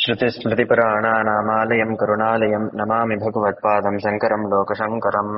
श्रुतिस्मृतिपुराणानामालयं करुणालयं नमामि भगवत्पादं शङ्करं लोकशङ्करम्।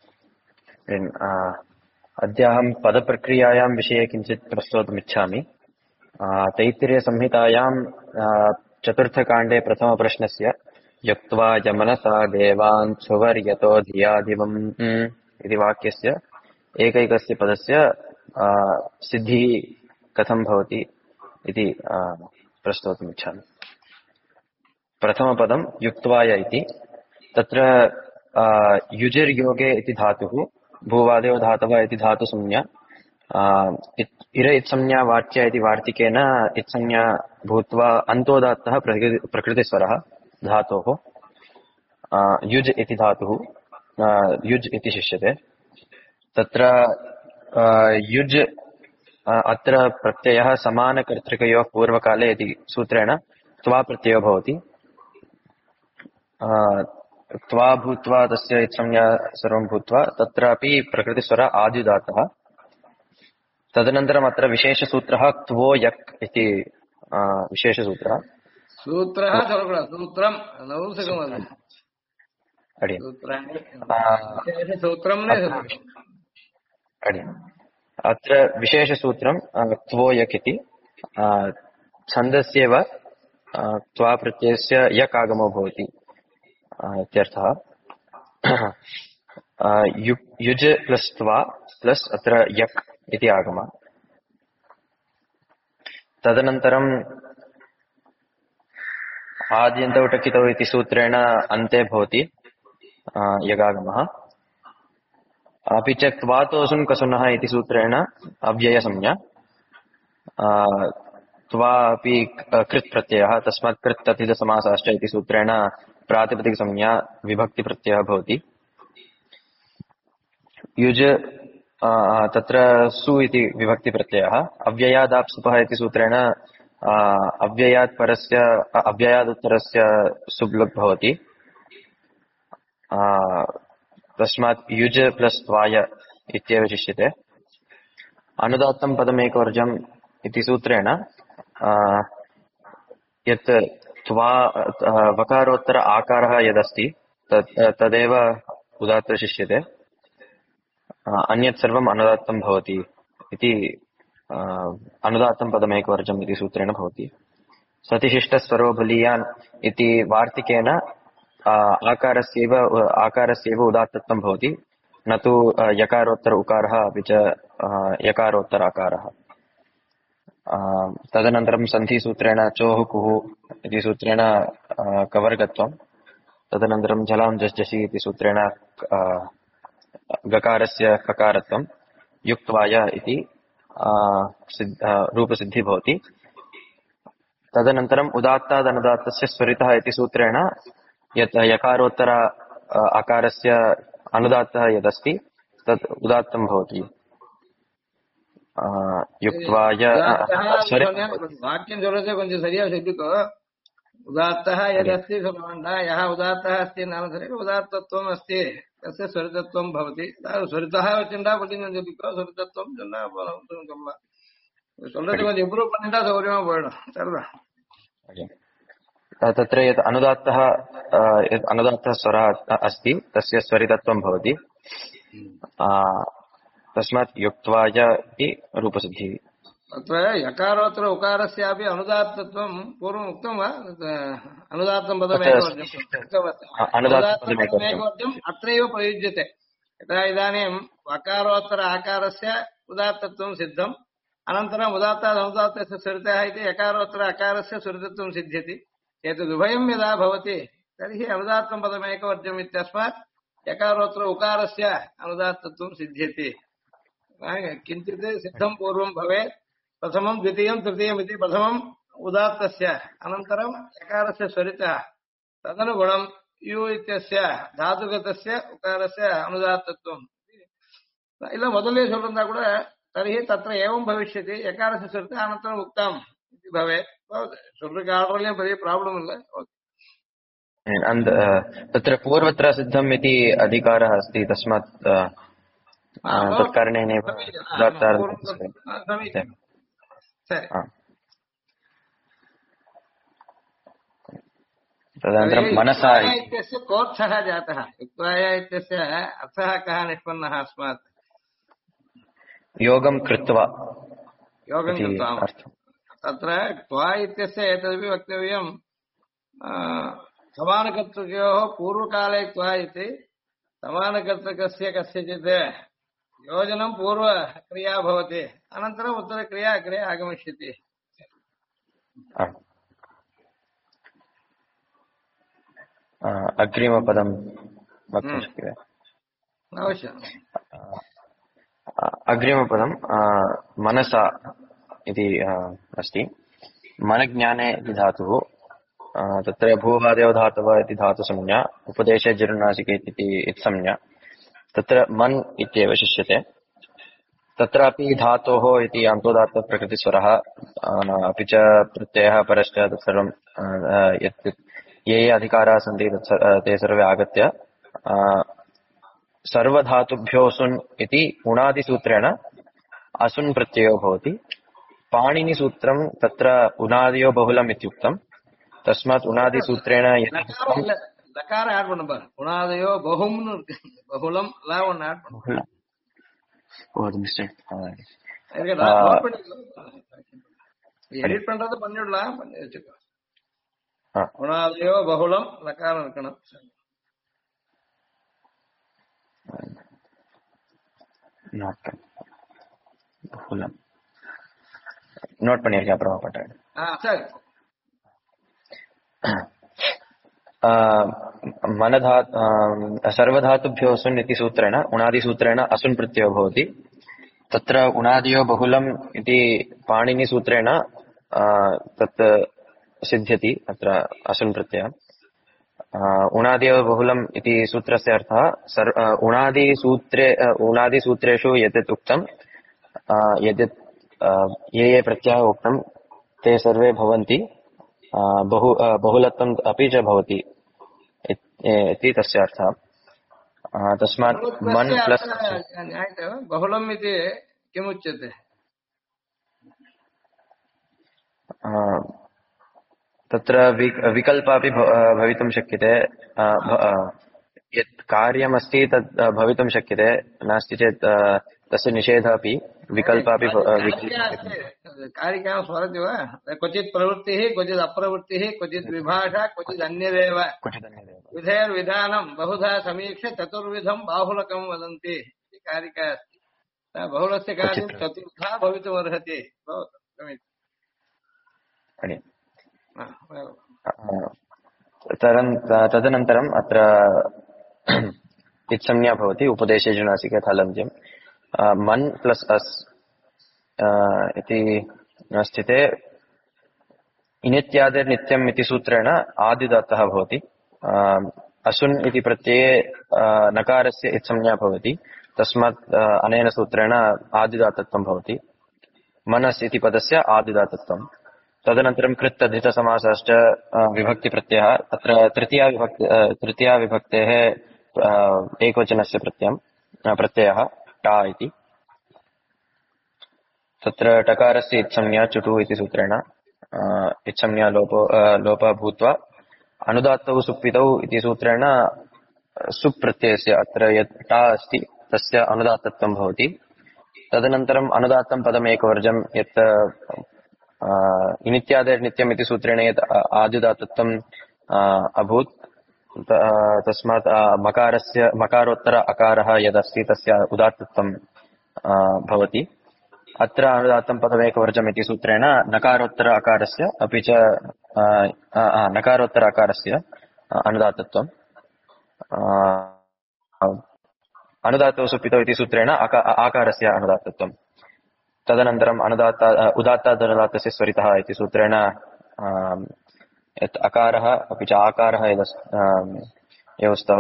अद्याहं पदप्रक्रियायां विषये किञ्चित् प्रस्तोतुमिच्छामि। तैत्तिरीयसंहितायां चतुर्थकाण्डे प्रथमप्रश्नस्य युक्त्वा यमनसा देवान् सुवर्यतो धिया दिवम् इति वाक्यस्य एकैकस्य पदस्य सिद्धिः कथं भवति इति प्रस्तोतुमिच्छामि। प्रथमपदं युक्त्वाय इति तत्र युजिर्योगे इति धातुः भूवादयो धातवः इति धातुसंज्ञा इर इत्संज्ञा वाच्य इति वार्तिकेन इत्संज्ञा भूत्वा अन्तोदात्तः प्रकृतिस्वरः धातोः युज् इति धातुः युज् इति शिष्यते। तत्र युज् अत्र प्रत्ययः समानकर्तृकयोः पूर्वकाले इति सूत्रेण त्वा प्रत्ययो भवति। त्वा भूत्वा तस्य इत्संज्ञा सर्वं भूत्वा तत्रापि प्रकृतिस्वर आद्युदात्तः। तदनन्तरम् अत्र विशेषसूत्रः त्वो यक् इति विशेषसूत्रः। सूत्रः सूत्रम् अडि अत्र विशेषसूत्रं त्वो यक् इति छन्दस्येव त्वा प्रत्ययस्य यक् आगमो भवति इत्यर्थः। युज् प्लस् त्वा प्लस् अत्र यक् इति आगमः। तदनन्तरम् आद्यन्तौ टकितौ इति सूत्रेण अन्ते भवति यगागमः। अपि च क्वातोऽसुन् कसुनः इति सूत्रेण अव्ययसंज्ञा। त्वा अपि कृत् प्रत्ययः तस्मात् कृत् तथितसमासाश्च इति सूत्रेण प्रातिपदिकसंज्ञा विभक्तिप्रत्ययः भवति। युज् तत्र सु इति विभक्तिप्रत्ययः। अव्ययादाप्सुपः इति सूत्रेण अव्ययात् परस्य अव्ययादुत्तरस्य सुब्लुक् भवति। तस्मात् युज् प्लस् त्वाय इत्येव शिष्यते। अनुदात्तं पदमेकवर्जम् इति सूत्रेण यत् त्वा वकारोत्तर आकारः यदस्ति तदेव उदात्तः शिष्यते। अन्यत् सर्वम् अनुदात्तं भवति इति अनुदात्तं पदमेकवर्जम् इति सूत्रेण भवति। सतिशिष्टस्वरो बलीयान् इति वार्तिकेन आकारस्यैव उदात्तत्वं भवति, न तु यकारोत्तर उकारः अपि च यकारोत्तर आकारः। तदनन्तरं सन्धिसूत्रेण चोः कुः इति सूत्रेण कवर्गत्वं। तदनन्तरं जलां जसि इति सूत्रेण गकारस्य ककारत्वं। युक्त्वाय इति रूपसिद्धि भवति। तदनन्तरम् उदात्तादनुदात्तस्य स्वरितः इति सूत्रेण यत् यकारोत्तर आकारस्य अनुदात्तः यदस्ति तत् उदात्तं भवति। युक्त्वाय वाक्यं சொல்றதே கொஞ்சம் சரியா சொல்லிக்கோ. उदात्तः यदस्ति सुमण्डः यः उदात्तः अस्ति नाम उदात्तत्वम् अस्ति तस्य स्वरितत्वं भवति. स्वरितः வச்சிருந்தா அப்படின்னு சொல்லிக்கோ. स्वरितत्वம் சொன்னா சொல்லலாம். சொல்றது கொஞ்சம் இம்ப்ரூவ் பண்ணிட்டா சௌகரியமா போயிடும். சரிதான். तत्र यत् अनुदात्तः स्वरः अस्ति तस्य स्वरितत्वं भवति। तस्मात् युक्त्वाय इति रूपसिद्धिः। अत्र यकारोत्तर उकारस्यापि अनुदात्तत्वं पूर्वम् उक्तं वा? अनुदात्तं पदमेकवर्जम् अत्रैव प्रयुज्यते। यथा इदानीं वकारोत्तर आकारस्य उदात्तत्वं सिद्धम्, अनन्तरम् उदात्तात् अनुदात्तस्य स्वरितः इति यकारोत्तर अकारस्य स्वरितत्वं सिद्ध्यति। एतदुभयं यदा भवति तर्हि अनुदात्तं पदमेकवर्जम् इत्यस्मात् यकारोत्तर उकारस्य अनुदात्तत्वं सिद्ध्यति। किञ्चित् सिद्धं पूर्वं भवेत्। प्रथमं द्वितीयं तृतीयम् इति प्रथमम् उदात्तस्य अनन्तरं यकारस्य स्वरितः तदनुगुणं यु इत्यस्य धातुगतस्य उकारस्य अनुदात्तत्वं ಇಲ್ಲ ಮೊದಲೇ சொல்றதா கூட तर्हि तत्र एवं भविष्यति यकारस्य स्वरितः अनन्तरम् उक्तम् इति भवेत्. சொல்றதுக்கு ஆர்டர்லயும் பெரிய ப்ராப்ளம் இல்லை. तत्र पूर्वत्र सिद्धम् इति अधिकारः अस्ति तस्मात् तत्कारणेनैव तदनन्तरं मनसा इत्यस्य कोऽर्थः जातः युक्त्वाय इत्यस्य अर्थः कः निष्पन्नः अस्मात् योगं कृत्वा योगं इति कृत्वा अर्थः। तत्र त्वा इत्यस्य एतदपि वक्तव्यं समानकर्तृकयोः पूर्वकाले त्वा इति समानकर्तृकस्य कस्यचित् योजनं पूर्वक्रिया भवति अनन्तरम् उत्तरक्रिया अग्रे आगमिष्यति अग्रिमपदं वक्तुं शक्यते अवश्यम् अग्रिमपदं मनसा इति अस्ति मनज्ञाने इति धातुः तत्र भूवादेव धातवः इति धातुसंज्ञा उपदेशे जिर्णासिके इति संज्ञा तत्र मन् इत्येव शिष्यते तत्रापि धातोः इति अन्तोदात्तप्रकृतिस्वरः अपि च प्रत्ययः परश्च तत्सर्वं यत् ये अधिकाराः सन्ति ते सर्वे आगत्य सर्वधातुभ्योऽसुन् इति उणादिसूत्रेण असुन् प्रत्ययो भवति पाणिनिसूत्रं तत्र उणादयो बहुलम् इत्युक्तं तस्मात् उणादिसूत्रेण लकार आड பண்ணுங்க உணாதயோ பஹும்னு இருக்கு பஹுலம் லா ஒன்னு ஆட் பண்ணுங்க எடிட் பண்றது பண்ணிடலாம் பண்ணி வச்சுக்கோ உணாதயோ பஹுலம் லகாரம் இருக்கணும் நோட் பண்ணிருக்கேன் அப்புறமா பண்றேன் சரி मनधा सर्वधातुभ्यो असुन् इति सूत्रेण उणादिसूत्रेण असुन् प्रत्ययो भवति तत्र उणादयो बहुलम् इति पाणिनिसूत्रेण तत् सिद्ध्यति अत्र असुन् प्रत्ययः उणादयो बहुलम् इति सूत्रस्य अर्थः उणादिसूत्रेषु यत् उक्तं यत् ये ये प्रत्ययः उक्तं ते सर्वे भवन्ति बहुलत्वम् अपि च भवति इति तस्य अर्थः तस्मात् मन् प्लस् बहुलम् इति किमुच्यते तत्र विकल्पः अपि भवितुं शक्यते यत् कार्यमस्ति तत् भवितुं शक्यते नास्ति चेत् तस्य निषेधः अपि विकल्पः अपि कारिकां स्मरति वा क्वचित् प्रवृत्तिः क्वचित् अप्रवृत्तिः क्वचित् विभाषा क्वचित् अन्यदेव विधेर्विधानं बहुधा समीक्ष्य चतुर्विधं बाहुलकं वदन्ति इति कारिका अस्ति बहुलस्य कार्यं चतुर्धा भवितुमर्हति तदनन्तरम् अत्र इत्संज्ञा भवति उपदेशे जुनासिके थालन्त्यं मन् प्लस् अस् इति स्थिते इनित्यादिर्नित्यम् इति सूत्रेण आदिदात्तः भवति असुन् इति प्रत्यये नकारस्य इत्संज्ञा भवति तस्मात् अनेन सूत्रेण आदिदात्तत्वं भवति मनस् इति पदस्य आदिदात्तत्वं तदनन्तरं कृत् तद्धितसमासश्च विभक्तिप्रत्ययः अत्र तृतीया विभक्तेः एकवचनस्य प्रत्ययः टा इति तत्र टकारस्य इत्संज्ञा चुटु इति सूत्रेण इत्संज्ञा लोपः भूत्वा अनुदात्तौ सुप्पितौ इति सूत्रेण सुप्रत्ययस्य अत्र यत् टा अस्ति तस्य अनुदात्तत्वं भवति तदनन्तरम् अनुदात्तं पदम् एकवर्जं यत् इनित्यादिर्नित्यम् इति सूत्रेण यत् आदिदात्तत्वम् अभूत् तस्मात् मकारोत्तर अकारः यदस्ति तस्य उदात्तत्वं भवति अत्र अनुदात्तं पदमेकवर्जम् इति सूत्रेण नकारोत्तर अकारस्य अपि च नकारोत्तर अकारस्य अनुदात्तत्वम् अनुदात्तौ सुप्पितौ इति सूत्रेण आकारस्य अनुदात्तत्वं तदनन्तरम् उदात्तादनुदात्तस्य स्वरितः इति सूत्रेण यत् अकारः अपि च आकारः यौ स्तः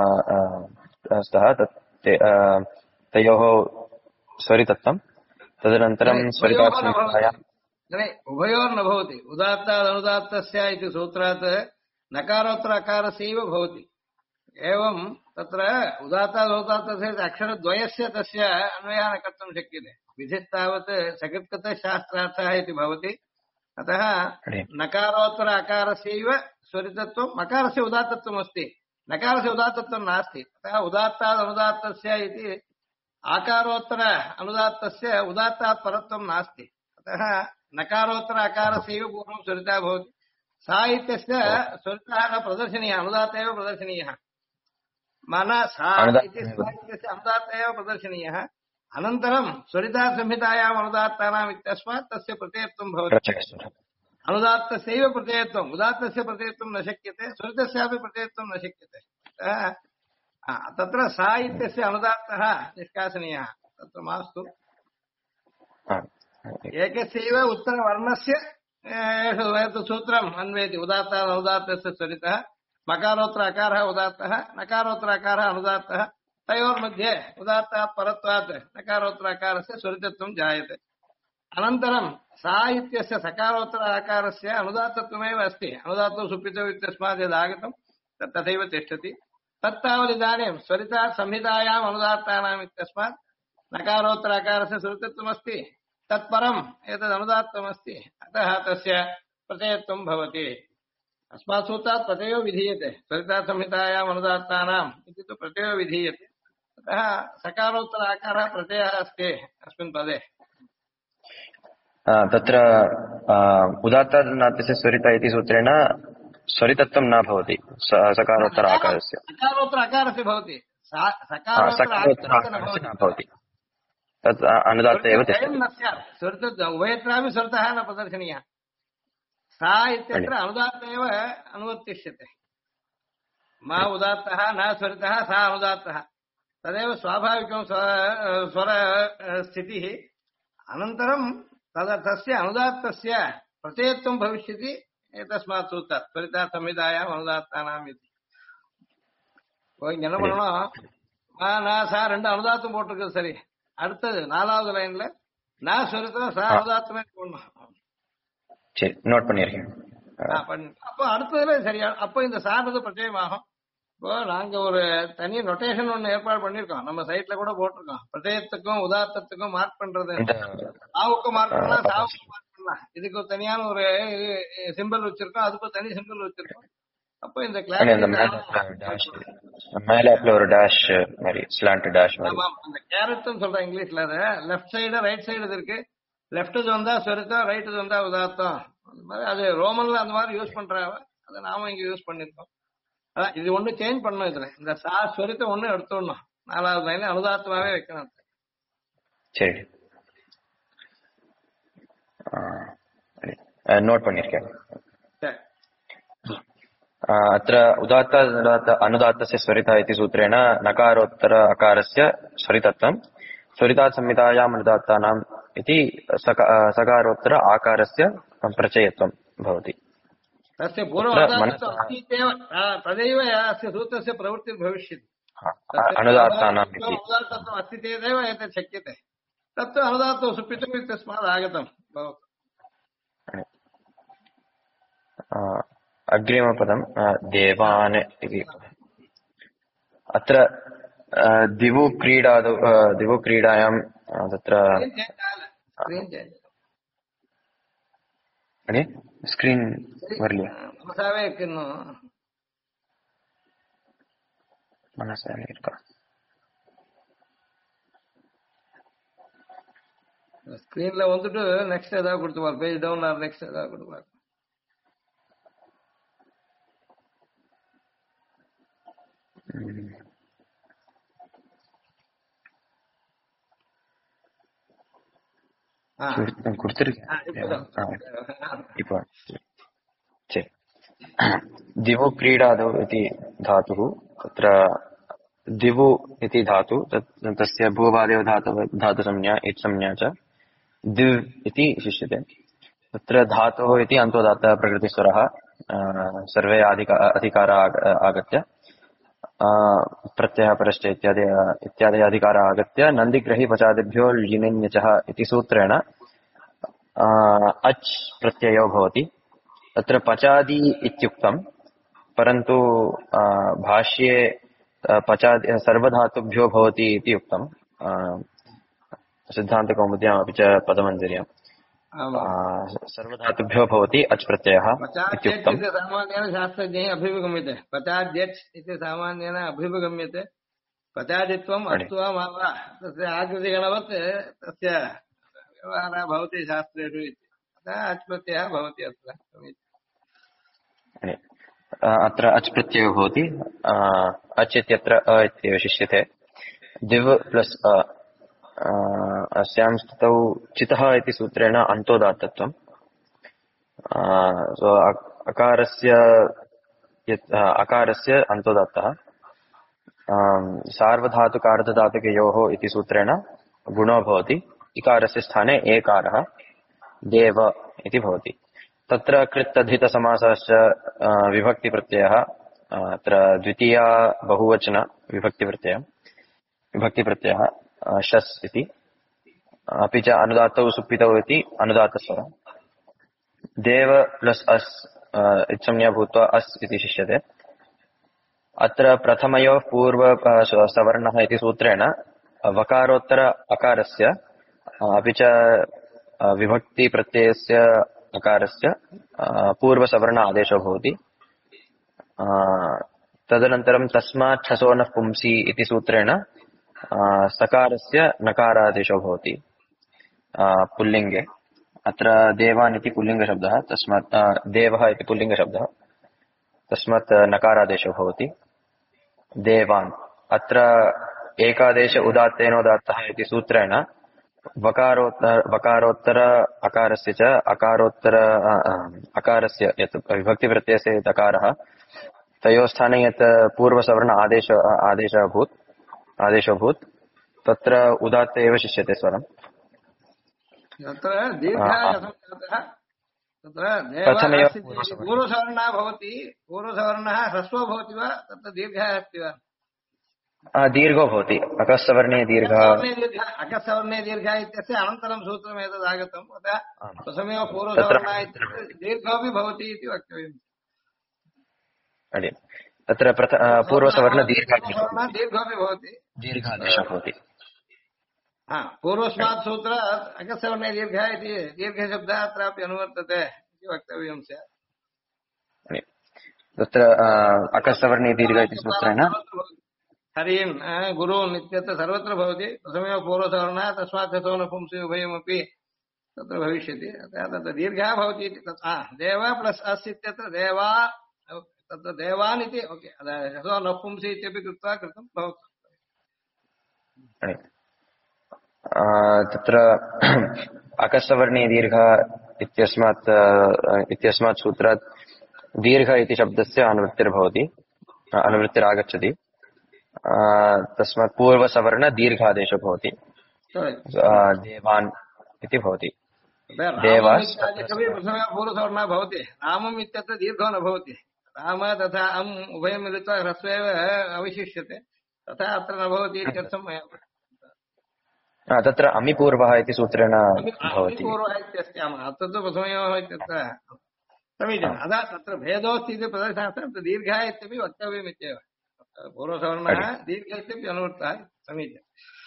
तयोः स्वरितत्वं तदनन्तरं स्वरितात्मकतायां उभयोर्न भवति उदात्तादनुदात्तस्य इति सूत्रात् नकारोत्तर अकारस्यैव भवति एवं तत्र उदात्तादनुदात्तस्य अक्षरद्वयस्य तस्य अन्वयः न कर्तुं शक्यते विधिस्तावत् सकृत्कृतशास्त्रार्थः इति भवति अतः नकारोत्तर अकारस्यैव स्वरितत्वं मकारस्य उदात्तत्वम् अस्ति नकारस्य उदात्तत्वं नास्ति अतः उदात्तात् अनुदात्तस्य इति आकारोत्तर अनुदात्तस्य उदात्तात् परत्वं नास्ति अतः नकारोत्तर अकारस्यैव पूर्वं स्वरितः भवति सा इत्यस्य स्वरितः न प्रदर्शनीयः अनुदात्त एव प्रदर्शनीयः मनसा इत्यस्य अनुदात्त एव प्रदर्शनीयः अनन्तरं स्वरितासंहितायाम् अनुदात्तानाम् इत्यस्मात् तस्य प्रत्ययत्वं भवति अनुदात्तस्यैव प्रत्ययत्वम् उदात्तस्य प्रत्ययत्वं न शक्यते स्वरितस्यापि प्रत्ययत्वं न शक्यते तत्र सा इत्यस्य अनुदात्तः निष्कासनीयः तत्र मास्तु एकस्यैव उत्तरवर्णस्य एतत् सूत्रम् अन्वेति उदात्तात् अनुदात्तस्य स्वरितः मकारोत्तर अकारः उदात्तः नकारोत्तर अकारः अनुदात्तः तयोर्मध्ये उदात्तात् परत्वात् नकारोत्तर अकारस्य स्वरितत्वं जायते अनन्तरं सा इत्यस्य सकारोत्तर आकारस्य अनुदात्तत्वमेव अस्ति अनुदात्तो सुप्पितौ इत्यस्मात् यदागतं तत् तथैव तिष्ठति तत्तावदिदानीं स्वरितात् संहितायाम् अनुदात्तानाम् इत्यस्मात् नकारोत्तर आकारस्य स्वरितत्वमस्ति तत्परम् एतद् अनुदात्तमस्ति अतः तस्य प्रत्ययत्वं भवति अस्मात् सूत्रात् प्रत्ययो विधीयते स्वरितात् संहितायाम् अनुदात्तानाम् इति तु प्रत्ययो विधीयते अतः सकारोत्तर आकारः प्रत्ययः अस्ति अस्मिन् पदे तत्र उदात्तादनुदात्तस्य स्वरित इति सूत्रेण स्वरितत्वं न भवति सकारोत्तर आकारस्य सकारोत्तर आकारस्य भवति सकारोत्तर आकारस्य न भवति तत् अनुदात्त एव तिष्ठति उभयत्रापि स्वरितः न प्रदर्शनीयः सा इत्यत्र अनुदात्त एव अनुवर्तिष्यते मा उदात्तः न स्वरितः सा अनुदात्तः तदेव स्वाभाविकं स्वरस्थितिः अनन्तरं तस्य अनुदात्तस्य प्रत्ययत्वं भविष्यति एतस्मात् सूत्रात् स्वरितात् संहितायाम् अनुदात्तानाम् इति என்ன பண்ணணும் நான் சா ரெண்டு அனுதாத்தம் போட்டிருக்குது சரி அடுத்தது 4வது லைன்ல நான் சொரித்தம் சா அனுதாத்தமே போடணும் சரி நோட் பண்ணிருக்கேன் அப்போ அடுத்ததுல சரியா அப்போ இந்த சான்றது பிரத்யேகமாகும் இப்போ நாங்க ஒரு தனி நொட்டேஷன் ஒண்ணு ஏற்பாடு பண்ணிருக்கோம் நம்ம சைட்ல கூட போட்டிருக்கோம் பிரத்யேகத்துக்கும் உதாத்தத்துக்கும் மார்க் பண்றது சாவுக்கும் மார்க் பண்ணலாம் சாவுக்கும் மார்க் பண்ணலாம் இதுக்கு ஒரு தனியான ஒரு சிம்பிள் வச்சிருக்கோம் அதுக்கு ஒரு தனி சிம்பிள் வச்சிருக்கோம் அப்போ இந்த கிளாஸ் மேல ஒரு டாஷ் மாதிரி ஸ்லாண்ட் டாஷ் மாதிரி அந்த கேரட்னு சொல்றேன் இங்கிலீஷ்ல அது லெஃப்ட் சைடு ரைட் சைடு இருக்கு லெஃப்ட் வந்தா சொரித்தம் ரைட் வந்தா உதாத்தம் அந்த மாதிரி அது ரோமன்ல அந்த மாதிரி யூஸ் பண்றாங்க அதை நாம இங்க யூஸ் பண்ணிருக்கோம் அதான் இது ஒண்ணு சேஞ்ச் பண்ணணும் இதுல இந்த சா சொரித்தம் ஒண்ணு எடுத்துடணும் 4வது லைன்ல அனுதாத்தமாவே வைக்கணும் சரி நோட் பண்ணிருக்கேன் अत्र उदात्त अनुदात्तस्य स्वरितः इति सूत्रेण नकारोत्तर अकारस्य स्वरितत्वं स्वरितात् संहितायाम् अनुदात्तानाम् इति सकारोत्तर आकारस्य प्रचयत्वं भवति तस्य पूर्वोदात्तत्वम् तदैव अस्य सूत्रस्य प्रवृत्तिर्भविष्यति अनुदात्तानाम् इति उदात्तत्वम् अस्ति चेदेव एतत् शक्यते तत्तु अनुदात्तो सुप्पितम् इत्यस्मात् आगतं भवति अग्रिमपदं देवान् इति अत्र दिवु क्रीडायां तत्र स्क्रीन् वर्लि मनसावे इरुक्का ஸ்கிரீன்ல வந்துட்டு நெக்ஸ்ட் ஏதாவது கொடுத்துவார் பேஜ் டவுன் ஆர் நெக்ஸ்ட் ஏதாவது கொடுப்பார் दिवु क्रीडादौ इति धातुः तत्र दिवु इति धातु तस्य भूवादेव धातुसंज्ञा इत्संज्ञा च दिव् इति शिष्यते तत्र धातोः इति अन्तोदात्तः प्रकृतिस्वरः सर्वे अधिकाराः आगत्य प्रत्ययः परश्च इत्यादि अधिकाराः आगत्य नन्दिग्रही पचादिभ्यो ल्यिनिन्यचः इति सूत्रेण अच् प्रत्ययो भवति तत्र पचादि इत्युक्तं परन्तु भाष्ये पचादि सर्वधातुभ्यो भवति इति उक्तं सिद्धान्तकौमुद्याम् अपि च पदमञ्जर्याम् सर्वधातुभ्यो भवति अच् प्रत्ययः पचाद्यच् इत्युक्तम्। इति सामान्येन शास्त्रज्ञैः अभिगम्यते। पचाद्यच् इति सामान्येन अभिगम्यते। पचादित्वम् अडि अस्तु वा मा वा तस्य आकृतिगणवत् तस्य व्यवहारः भवति शास्त्रेषु इति। अतः अच् प्रत्ययः भवति अत्र। अडि अत्र अच् प्रत्ययो भवति। अच् इत्यत्र अ इत्येव शिष्यते। दिव् प्लस् अ अस्यां स्थितौ चितः इति सूत्रेण अन्तोदात्तत्वम्। अकारस्य अन्तोदात्तः सार्वधातुकार्धधातुकयोः इति सूत्रेण गुणो भवति। इकारस्य स्थाने एकारः देव इति भवति। तत्र कृत्तधितसमासश्च विभक्तिप्रत्ययः अत्र द्वितीया बहुवचन विभक्तिप्रत्ययः शस् इति। अपि च अनुदात्तौ सुप्पितौ इति अनुदात्तस्वरः। देव प्लस् अस् इत्संज्ञा भूत्वा अस् इति शिष्यते। अत्र प्रथमयोः पूर्व सवर्णः इति सूत्रेण वकारोत्तर अकारस्य अपि च विभक्तिप्रत्ययस्य अकारस्य पूर्वसवर्ण आदेशो भवति। तदनन्तरं तस्मात् छसो नः पुंसि इति सूत्रेण सकारस्य नकारादेशो भवति पुल्लिङ्गे। अत्र देवान् इति पुल्लिङ्गशब्दः, तस्मात् देवः इति पुल्लिङ्गशब्दः, तस्मात् नकारादेशो भवति देवान्। अत्र एकादेश उदात्तेनोदात्तः इति सूत्रेण वकारोत्तर अकारस्य च अकारोत्तर अकारस्य यत् विभक्तिप्रत्ययस्य यत् अकारः तयोः स्थाने यत् पूर्वसवर्ण आदेशो भूत् तत्र उदात्त एव शिष्यते स्वरम्। तत्र दीर्घः कथं जातः? तत्र प्रथमयोः पूर्वसवर्णः भवति, पूर्वसवर्णः ह्रस्वो भवति वा तत्र दीर्घः अस्ति वा? दीर्घो भवति। अकस्सवर्णे दीर्घः अकस्सवर्णे दीर्घः इत्यस्य अनन्तरं सूत्रम् एतदागतम्। अतः प्रथमयोः पूर्वसवर्णः इत्यस्य दीर्घोऽपि भवति इति वक्तव्यम्। तत्र पूर्वसवर्ण दीर्घोऽपि भवति, दीर्घादेशः भवति। पूर्वस्मात् सूत्रात् अकस्सवर्णे दीर्घः इति दीर्घशब्दः अत्रापि अनुवर्तते इति वक्तव्यं स्यात्। तत्र अकस्सवर्णे दीर्घ इति सूत्रेण हरीन् गुरून् इत्यत्र सर्वत्र भवति। प्रथममेव पूर्वसवर्णः, तस्मात् हसो न पुंसि उभयमपि तत्र भविष्यति। अतः तत्र दीर्घः भवति इति देव प्लस् अस् इत्यत्र देवा, तत्र देवान् इति ओके, हसो न पुंसि इत्यपि कृत्वा कृतं भवति। तत्र अकस्सवर्णे दीर्घ इत्यस्मात् सूत्रात् दीर्घ इति शब्दस्य अनुवृत्तिरागच्छति। तस्मात् पूर्वसवर्ण दीर्घादेशो भवति देवान् इति भवति। पूर्वसवर्णः भवति, रामम् इत्यत्र दीर्घो न भवति। राम तथा अम् उभयं मिलित्वा ह्रस्वेव अवशिष्यते, तथा अत्र न भवति इत्यर्थं मया तत्र अमिपूर्वः इति सूत्रेण भवति। पूर्वः इत्यस्य अत्र तु प्रथमयोः इत्यत्र समीचीनम्। अतः तत्र भेदोऽस्ति इति प्रदर्शनार्थं दीर्घः इत्यपि वक्तव्यम् इत्येव। पूर्वसवर्णः दीर्घ इत्यपि अनुवृत्तः समीचीनम्।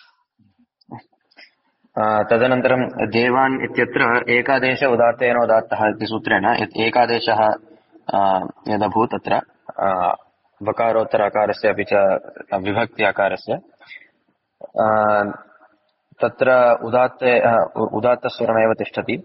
तदनन्तरं देवान् इत्यत्र एकादेश उदात्तेनोदात्तः इति सूत्रेण यत् एकादेशः यदभूत् तत्र वकारोत्तर अकारस्य अपि च विभक्ति अकारस्य तत्र उदात्तस्वरमेव तिष्ठति।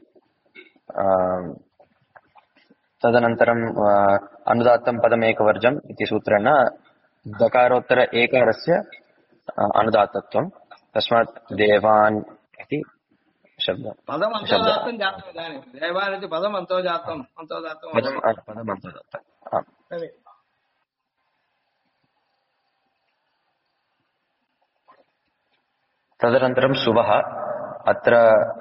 तदनन्तरम् अनुदात्तं पदमेकवर्जम् इति सूत्रेण दकारोत्तर एकारस्य अनुदात्तत्वं, तस्मात् देवान् इति शब्दः। पदम् अन्तोदात्तं जातम् इदानीं। देवान् इति पदम् अन्तोदात्तम् तदनन्तरं सुवः। अत्र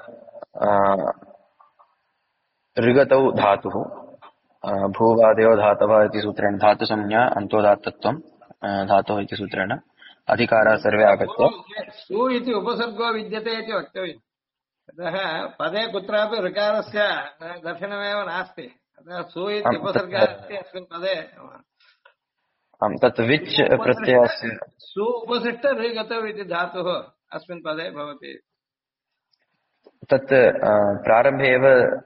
ऋगतौ धातुः भूवादयो धातवः इति सूत्रेण धातुसंज्ञा अन्तोदात्तत्वं धातुः इति सूत्रेण अधिकाराः सर्वे आगत्य सु इति उपसर्गो विद्यते इति वक्तव्यम्। अतः पदे कुत्रापि ऋकारस्य दर्शनमेव नास्ति। अतः सु इति उपसर्गः अस्ति अस्मिन् पदे। तत् विच् प्रत्ययस्य सु उपसृष्ट ऋगतौ इति धातुः अस्मिन् पदे भवति। तत् प्रारम्भे एव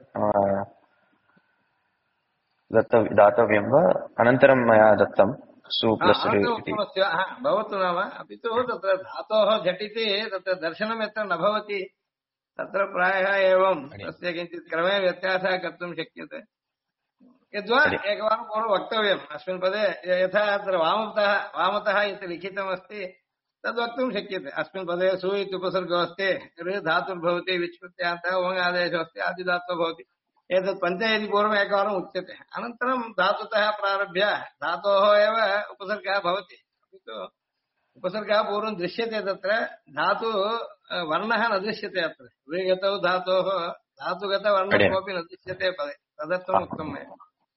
दातव्यं वा अनन्तरं मया दत्तं सु प्लस् ऋ इति? अनन्तरमुक्तमस्ति भवतु नाम अपि तु तत्र धातोः झटिति तत्र दर्शनं यत्र न भवति तत्र प्रायः एवं तस्य किञ्चित् क्रमे व्यत्यासः कर्तुं शक्यते। यद्वा एकवारं पूर्वं वक्तव्यम् अस्मिन् पदे यथा अत्र वामतः इति लिखितमस्ति तद् वक्तुं शक्यते। अस्मिन् पदे सु इति उपसर्गो अस्ति, ऋ धातुर्भवति, विच् प्रत्ययान्तः उङ् आदेशो अस्ति, आदिधातुः भवति। एतत् पञ्च यदि पूर्वम् एकवारम् उच्यते अनन्तरं धातुतः प्रारभ्य धातोः एव उपसर्गः भवति। अपि तु उपसर्गः पूर्वं दृश्यते, तत्र धातु वर्णः न दृश्यते। अत्र ऋगतौ धातोः धातुगतवर्णः कोऽपि न दृश्यते पदे, तदर्थम् उक्तं मया।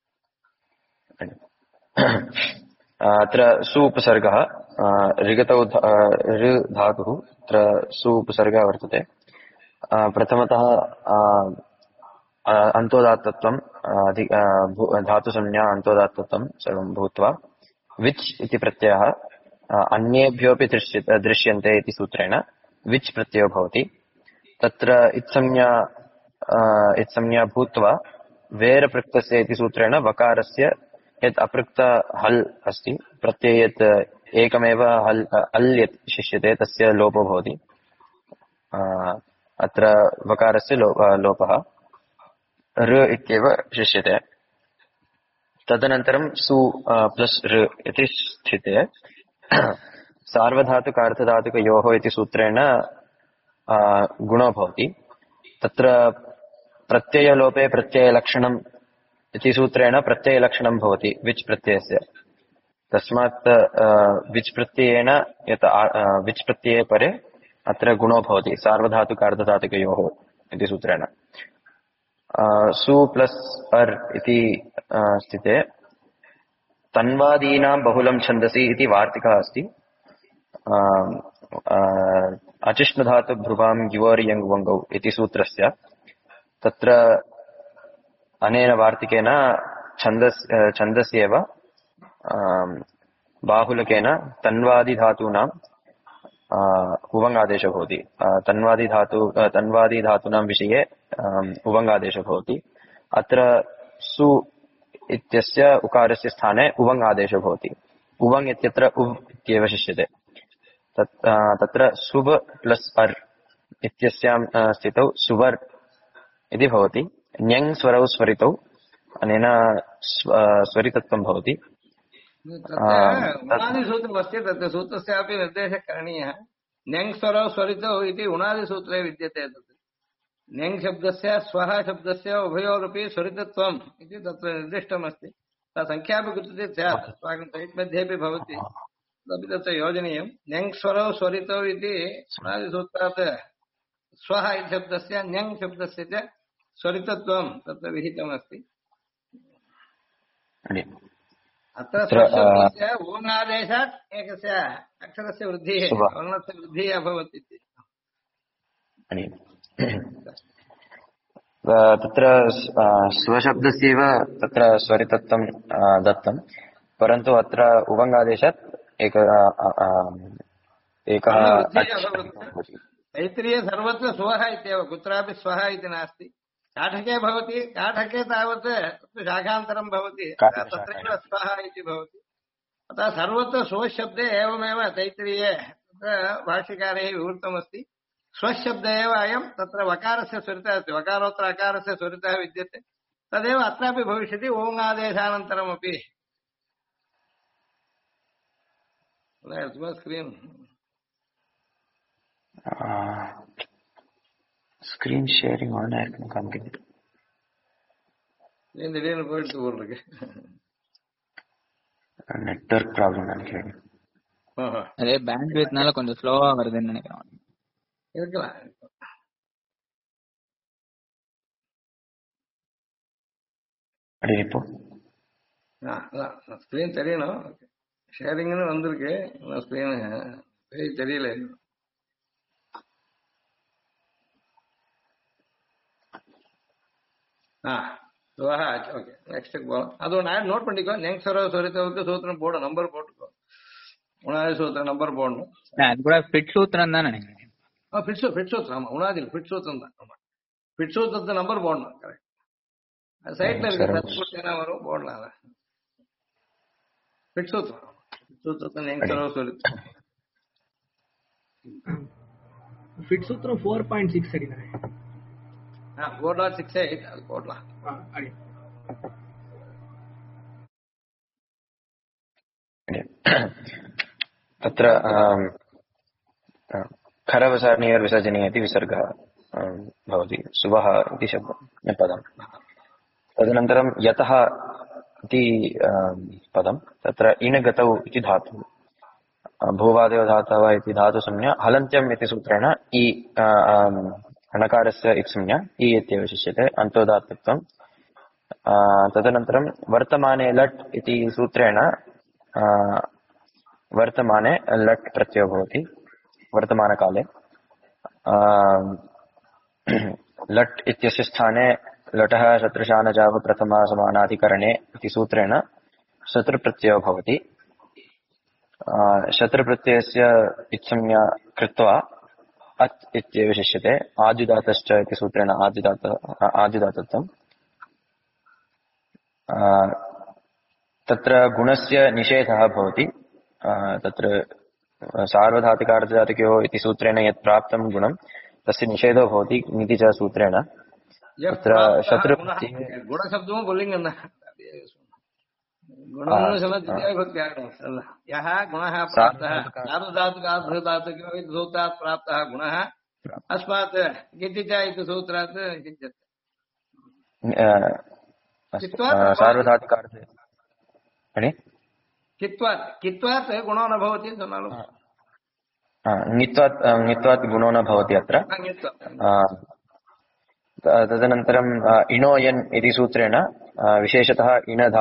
अत्र सु उपसर्गः ऋगतौ ऋ धातुः अत्र सु उपसर्गः वर्तते। प्रथमतः अन्तोदात्तत्वं धातुसंज्ञा अन्तोदात्तत्वं सर्वं भूत्वा विच् इति प्रत्ययः अन्येभ्योऽपि दृश्यन्ते इति सूत्रेण विच् प्रत्ययो भवति। तत्र इत्संज्ञा भूत्वा वेरपृक्तस्य इति सूत्रेण वकारस्य यत् अपृक्त हल् अस्ति प्रत्यये यत् एकमेव हल् अल् यत् शिष्यते तस्य लोपो भवति। अत्र वकारस्य लोपः ऋ इत्येव शिष्यते। तदनन्तरं सु प्लस् ऋ इति स्थिते सार्वधातुकार्धधातुकयोः इति सूत्रेण गुणो भवति। तत्र प्रत्ययलोपे प्रत्ययलक्षणम् इति सूत्रेण प्रत्ययलक्षणं भवति विच् प्रत्ययस्य। तस्मात् विच् प्रत्ययेन यत् विच् प्रत्यये परे अत्र गुणो भवति सार्वधातुकार्धधातुकयोः इति सूत्रेण। सु प्लस् अर् इति स्थिते तन्वादीनां बहुलं छन्दसि इति वार्तिकः अस्ति। अचिष्णुधातुभ्रुवां युवर्यङ् वङ्गौ इति सूत्रस्य तत्र अनेन वार्तिकेन छन्दस्येव बाहुलकेन तन्वादिधातूनां उवङ्गादेशो भवति। तन्वादिधातूनां विषये उवङ्गादेशो भवति। अत्र सु इत्यस्य उकारस्य स्थाने उवङ् आदेशो भवति। उवङ् इत्यत्र उव् इत्येव शिष्यते। तत्र सुब् प्लस् अर् इत्यस्यां स्थितौ सुवर् इति भवति। ञङ् स्वरौ स्वरितौ अनेन स्वरितत्वं भवति। उणादिसूत्रमस्ति, तत्र सूत्रस्यापि निर्देशः करणीयः। ञङ् स्वरौ स्वरितौ इति उणादिसूत्रे विद्यते। तत् ञङ् शब्दस्य स्वः शब्दस्य उभयोरपि स्वरितत्वम् इति तत्र निर्दिष्टमस्ति। संख्यापि कुत्रचित् स्यात्, अस्माकं सैट् मध्येपि भवति, तदपि तत्र योजनीयम्। ञङ् स्वरौ स्वरितौ इति उणादिसूत्रात् स्वः इति शब्दस्य ञङ् शब्दस्य च स्वरितत्वं तत्र विहितमस्ति। अत्र स्वशब्दस्य ऊनादेशात् एकस्य अक्षरस्य वृद्धिः वर्णस्य वृद्धिः अभवत् इति। तत्र स्वशब्दस्यैव तत्र स्वरितत्वं दत्तं, परन्तु अत्र उवङ्गादेशात् एकः तैत्तिरीय सर्वत्र स्वः इत्येव, कुत्रापि स्वः इति नास्ति। काठके भवति, काठके तावत् शाखान्तरं भवति, तत्रैव स्वः इति भवति। अतः सर्वत्र स्वशब्दे एवमेव तैत्तिरीये तत्र भाष्यकारैः विवृतमस्ति। स्वशब्द एव अयं, तत्र वकारस्य स्वरितः अस्ति, वकारोत्तर अकारस्य स्वरितः विद्यते, तदेव अत्रापि भविष्यति ओङ्गादेशानन्तरमपि। स्क्रीन् ஸ்கிரீன் ஷேரிங் ஆன் ஆயிருக்குன்னு காமிக்குது. திடீர்னு போயிடுச்சு ஊருக்கு, நெட்வொர்க் ப்ராப்ளம் நினைக்கிறேன். அதே பேண்ட்வித்னால கொஞ்சம் ஸ்லோவா வருதுன்னு நினைக்கிறேன். இருக்கலாம். அப்படியே இப்போ ஸ்கிரீன் தெரியணும், ஷேரிங்னு வந்திருக்கு, ஸ்கிரீனு தெரியல. ஓகே, நெக்ஸ்ட் போகலாம். அது ஒன்று ஆட் நோட் பண்ணிக்கோ. ஞங் ஸ்வர ஸ்வரித்தவுக்கு சூத்திரம் போடும், நம்பர் போட்டுக்கோ. உணாதி சூத்திரம் நம்பர் போடணும். அது கூட ஃபிட் சூத்திரம் தான் நினைக்கிறேன். ஃபிட் சூத்திரம், ஆமா, உணாதியில் ஃபிட் சூத்திரம் தான். ஆமா, பிட்சூத்திரத்து நம்பர் போடணும். கரெக்ட். சைட்ல இருக்கு சரி. சத்புட்டினா வரும், போடலாம். அதை பிட்சூத்திரத்தை நீங்க சொல்ல சொல்லி ಫಿಟ್ ಸೂತ್ರ 4.6 ಸರಿನಾ? 4.68 ಅದು போடலாம். ಹಾಗೆ तत्र खरवसारणीयर्विसर्जनीय इति विसर्गः भवति. सुवः इति पदम्. तदनन्तरं यतः इति पदं, तत्र इणगतौ इति धातुः. भूवादेव धातवः इति धातुसंज्ञा हलन्त्यम् इति सूत्रेण इ णकारस्य इत्संज्ञा इ इत्यवशिष्यते, अन्तोदात्तत्वम्. तदनन्तरं वर्तमाने लट् इति सूत्रेण वर्तमाने लट् प्रत्ययो भवति. वर्तमानकाले लट् इत्यस्य स्थाने लटः शत्रुशानजाव प्रथमा समानाधिकरणे इति सूत्रेण शत्रुप्रत्ययो भवति. शत्रुप्रत्ययस्य इत्संज्ञा कृत्वा अत् इत्यवशिष्यते. आद्युदातश्च इति सूत्रेण आद्युदातत्वम्. तत्र गुणस्य निषेधः भवति. तत्र सार्वधातुकार्धधातुकयोः इति सूत्रेण यत् प्राप्तं गुणं तस्य निषेधो भवति इति च सूत्रेण. तत्र शत्रुप्रत्यये गुणशब्दமும் पुल्लिङ्गं गुणं द्वितीया यः गुणः प्राप्तः सार्वधातुकार्धधातुकयोः इति सूत्रात् प्राप्तः गुणः अस्मात् किञ्चित् इति सूत्रात् किञ्चित् सार्वधातुकार्धे कित्वात् गुणो न भवति ङित्वात् गुणो न भवति अत्र. तदनन्तरम् इणोयन् इति सूत्रेण विशेषतः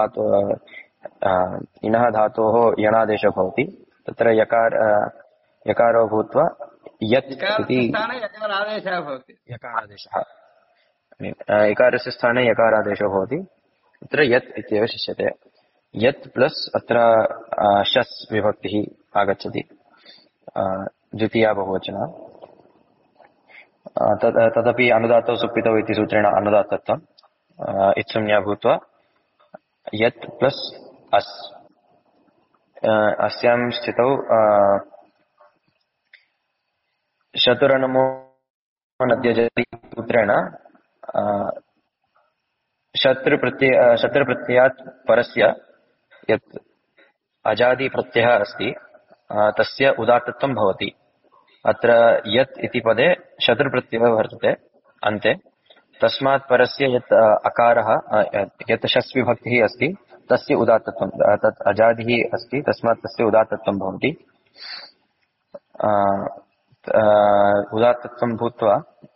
इणः धातोः यणादेशो भवति. तत्र यकारो भूत्वा यत् इति यकारादेशः, यकारस्य स्थाने यकारादेशो भवति. तत्र यत् इत्येव शिष्यते. यत् प्लस् अत्र शस् विभक्तिः आगच्छति, द्वितीया बहुवचना. तदपि अनुदातौ सुप्पितौ इति सूत्रेण अनुदात्तत्वम् इत्संज्ञा भूत्वा यत् प्लस् अस्. अस्यां स्थितौ शतुरनुमो नद्यजति सूत्रेण शत्रुप्रत्ययात् परस्य यत् अजादिप्रत्ययः अस्ति तस्य उदात्तत्वं भवति. अत्र यत् इति पदे शत्रुप्रत्ययः वर्तते अन्ते. तस्मात् परस्य यत् अकारः यत् शस् विभक्तिः अस्ति तस्य उदात्तत्वं, तत् अजादिः अस्ति, तस्मात् तस्य उदात्तत्वं भवति. उदात्तत्वं भूत्वा